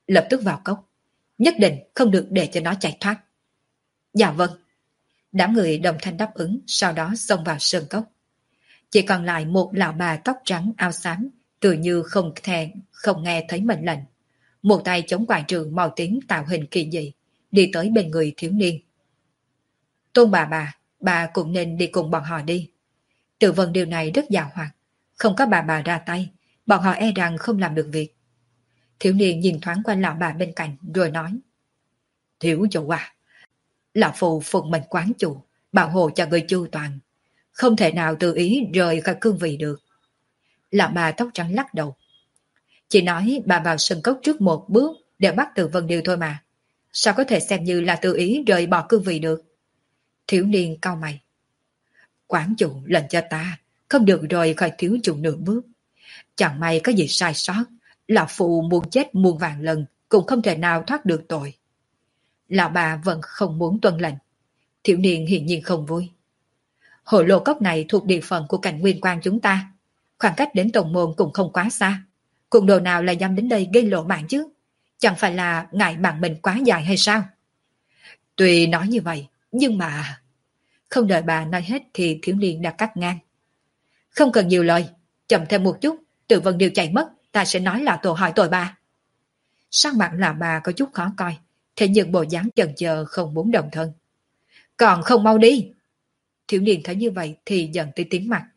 lập tức vào cốc. Nhất định không được để cho nó chạy thoát. Dạ vâng. Đám người đồng thanh đáp ứng, sau đó xông vào sơn cốc. Chỉ còn lại một lão bà tóc trắng áo xám, tự như không nghe thấy mệnh lệnh. Một tay chống quải trường màu tím tạo hình kỳ dị, đi tới bên người thiếu niên. Tôn bà cũng nên đi cùng bọn họ đi. Tự vân điều này rất giàu hoạt, không có bà ra tay, bọn họ e rằng không làm được việc. Thiếu niên nhìn thoáng qua lão bà bên cạnh rồi nói. Thiếu chủ à, lão phù phụng mệnh quán chủ, bảo hộ cho người chu toàn, không thể nào tự ý rời khỏi cương vị được. Lão bà tóc trắng lắc đầu. Chỉ nói bà vào sân cốc trước một bước để bắt Từ Vân Điều thôi mà. Sao có thể xem như là tự ý rời bỏ cương vị được? Thiếu niên cau mày. Quán chủ lệnh cho ta không được rời khỏi thiếu chủ nửa bước. Chẳng may có gì sai sót, lão phụ muốn chết muôn vạn lần cũng không thể nào thoát được tội. Lão bà vẫn không muốn tuân lệnh. Thiếu niên hiển nhiên không vui. Hồ lô cốc này thuộc địa phận của cảnh nguyên quan chúng ta. Khoảng cách đến tổng môn cũng không quá xa. Cùng đồ nào là dám đến đây gây lộ mạng chứ? Chẳng phải là ngại mạng mình quá dài hay sao? Tuy nói như vậy, nhưng mà... Không đợi bà nói hết thì thiếu niên đã cắt ngang. Không cần nhiều lời, chậm thêm một chút, Tự Vân Điều chạy mất, ta sẽ nói là tổ hỏi tội bà. Sắc mặt là bà có chút khó coi, thế nhưng bộ dáng chần chờ không muốn động thân. Còn không mau đi! Thiếu niên thấy như vậy thì giận tới tím mặt.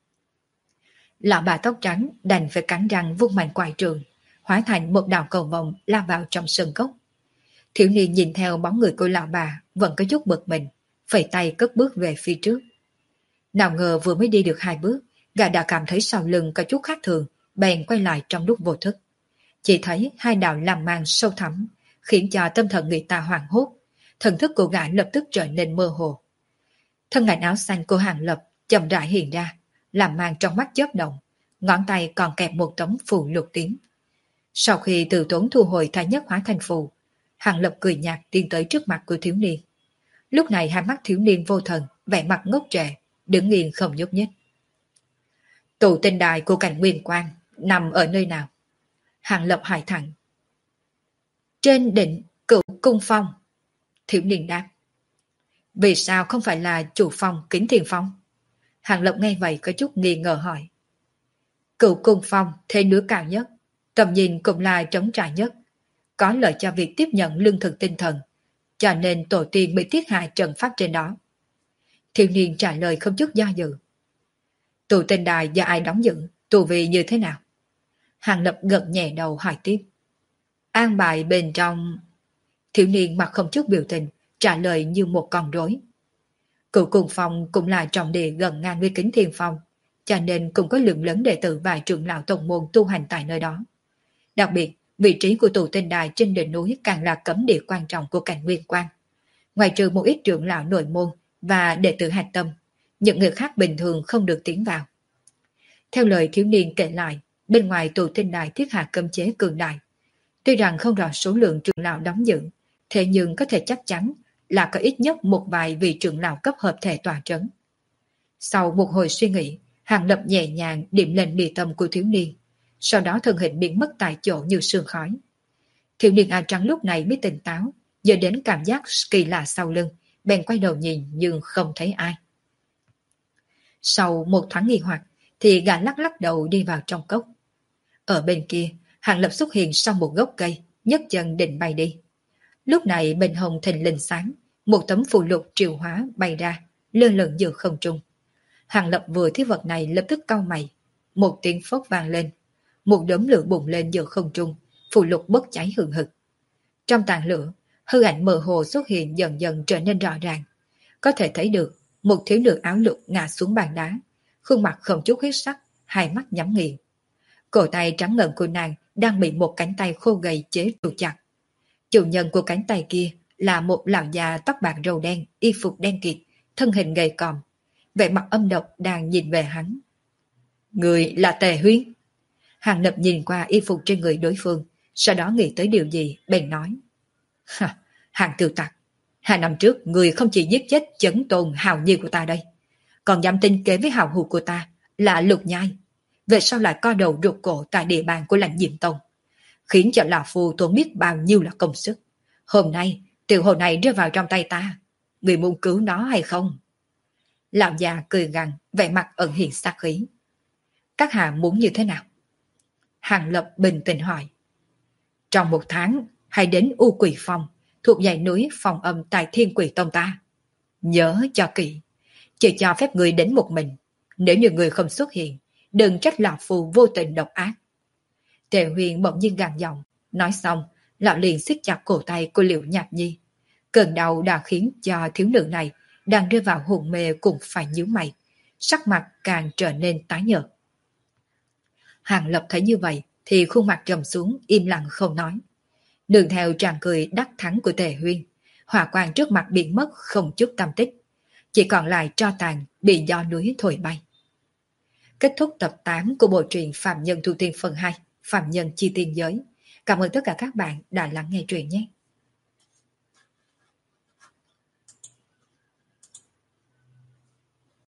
Lão bà tóc trắng đành phải cắn răng vung mạnh quải trường, hóa thành một đạo cầu vồng lao vào trong sân cốc. Thiếu niên nhìn theo bóng người của lão bà vẫn có chút bực mình, phẩy tay cất bước về phía trước. Nào ngờ vừa mới đi được 2 bước, gã đã cảm thấy sau lưng có chút khác thường, bèn quay lại trong lúc vô thức. Chỉ thấy 2 đạo làm mang sâu thẳm, khiến cho tâm thần người ta hoảng hốt, thần thức của gã lập tức trở nên mơ hồ. Thân ảnh áo xanh của Hàng Lập chậm rãi hiện ra, làm mang trong mắt chớp động, ngón tay còn kẹp một tấm phù lục tím. Sau khi từ tốn thu hồi thái nhất hóa thành phù, Hàng Lập cười nhạt tiến tới trước mặt của thiếu niên. Lúc này hai mắt thiếu niên vô thần, vẻ mặt ngốc trệ, đứng nghiêng không nhúc nhích. Tụ tinh đài của cảnh nguyên quan nằm ở nơi nào? Hàng Lập hỏi thẳng. Trên đỉnh Cửu Cung Phong. Thiếu niên đáp. Vì sao không phải là chủ phong Kính Thiên Phong? Hàng Lập nghe vậy có chút nghi ngờ hỏi. Cửu Cung Phong thế núi cao nhất, tầm nhìn cũng là trống trải nhất, có lợi cho việc tiếp nhận lương thực tinh thần, cho nên tổ tiên bị thiết hạ trận pháp trên đó. Thiếu niên trả lời không chút do dự. Tụ tinh đài do ai đóng giữ, tù vị như thế nào? Hàng Lập gật nhẹ đầu hỏi tiếp. An bài bên trong... Thiếu niên mặt không chút biểu tình, trả lời như một con rối. Cửu Cung Phong cũng là trọng địa gần ngang với Kính Thiên Phong, cho nên cũng có lượng lớn đệ tử và trưởng lão tông môn tu hành tại nơi đó. Đặc biệt, vị trí của tụ tinh đài trên đỉnh núi càng là cấm địa quan trọng của cảnh nguyên quan. Ngoài trừ một ít trưởng lão nội môn và đệ tử hạch tâm, những người khác bình thường không được tiến vào. Theo lời thiếu niên kể lại, bên ngoài tụ tinh đài thiết hạ cấm chế cường đại. Tuy rằng không rõ số lượng trưởng lão đóng giữ, thế nhưng có thể chắc chắn là có ít nhất một vài vị trưởng lão cấp hợp thể tòa trấn. Sau một hồi suy nghĩ, Hàng Lập nhẹ nhàng điểm lên mi tâm của thiếu niên, sau đó thân hình biến mất tại chỗ như sương khói. Thiếu niên áo trắng lúc này mới tỉnh táo, giờ đến cảm giác kỳ lạ sau lưng, bèn quay đầu nhìn nhưng không thấy ai. Sau một thoáng nghi hoặc, thì gã lắc lắc đầu đi vào trong cốc. Ở bên kia, Hàng Lập xuất hiện sau một gốc cây, nhấc chân định bay đi. Lúc này bên hông thình lình sáng, một tấm phù lục triệu hóa bay ra, lơ lửng giữa không trung. Hàng Lập vừa thấy vật này lập tức cau mày, một tiếng phốc vang lên, một đốm lửa bùng lên giữa không trung, phù lục bốc cháy hừng hực. Trong tàn lửa, hư ảnh mơ hồ xuất hiện dần dần trở nên rõ ràng. Có thể thấy được một thiếu nữ áo lục ngã xuống bàn đá, khuôn mặt không chút huyết sắc, hai mắt nhắm nghiền. Cổ tay trắng ngần của nàng đang bị một cánh tay khô gầy chế trụ chặt. Chủ nhân của cánh tay kia là một lão già tóc bạc râu đen, y phục đen kịt, thân hình gầy còm, vẻ mặt âm độc đang nhìn về hắn. Người là Tề Huyên. Hàng Lập nhìn qua y phục trên người đối phương, sau đó nghĩ tới điều gì, bèn nói. Hàng tiêu tặc, 2 năm trước người không chỉ giết chết Chấn Tôn hào nhi của ta đây, còn dám tính kế với hào hữu của ta là Lục Nhai. Về sau lại co đầu rụt cổ tại địa bàn của Lãnh Diệm Tông. khiến cho lão phu tốn biết bao nhiêu là công sức. Hôm nay, tiểu hồ này rơi vào trong tay ta. Người muốn cứu nó hay không? Lão già cười gằn, vẻ mặt ẩn hiện sát khí. Các hạ muốn như thế nào? Hàng Lập bình tĩnh hỏi. Trong 1 tháng, hãy đến U Quỷ Phong, thuộc dãy núi Phong Âm tại Thiên Quỷ Tông ta. Nhớ cho kỹ, chỉ cho phép người đến một mình. Nếu như người không xuất hiện, đừng trách lão phu vô tình độc ác. Tề Huyền bỗng nhiên gằn giọng, nói xong, lão liền siết chặt cổ tay của Liễu Nhạc Nhi. Cơn đau đã khiến cho thiếu nữ này đang rơi vào hôn mê cũng phải nhíu mày, sắc mặt càng trở nên tái nhợt. Hàng Lập thấy như vậy thì khuôn mặt trầm xuống, im lặng không nói. Đường theo tràng cười đắc thắng của Tề Huyên, hỏa quang trước mặt biến mất không chút tâm tích, chỉ còn lại tro tàn bị gió núi thổi bay. Kết thúc tập 8 của bộ truyện Phạm Nhân Thu Tiên phần 2, Phạm Nhân Chi Tiên Giới. Cảm ơn tất cả các bạn đã lắng nghe truyện nhé.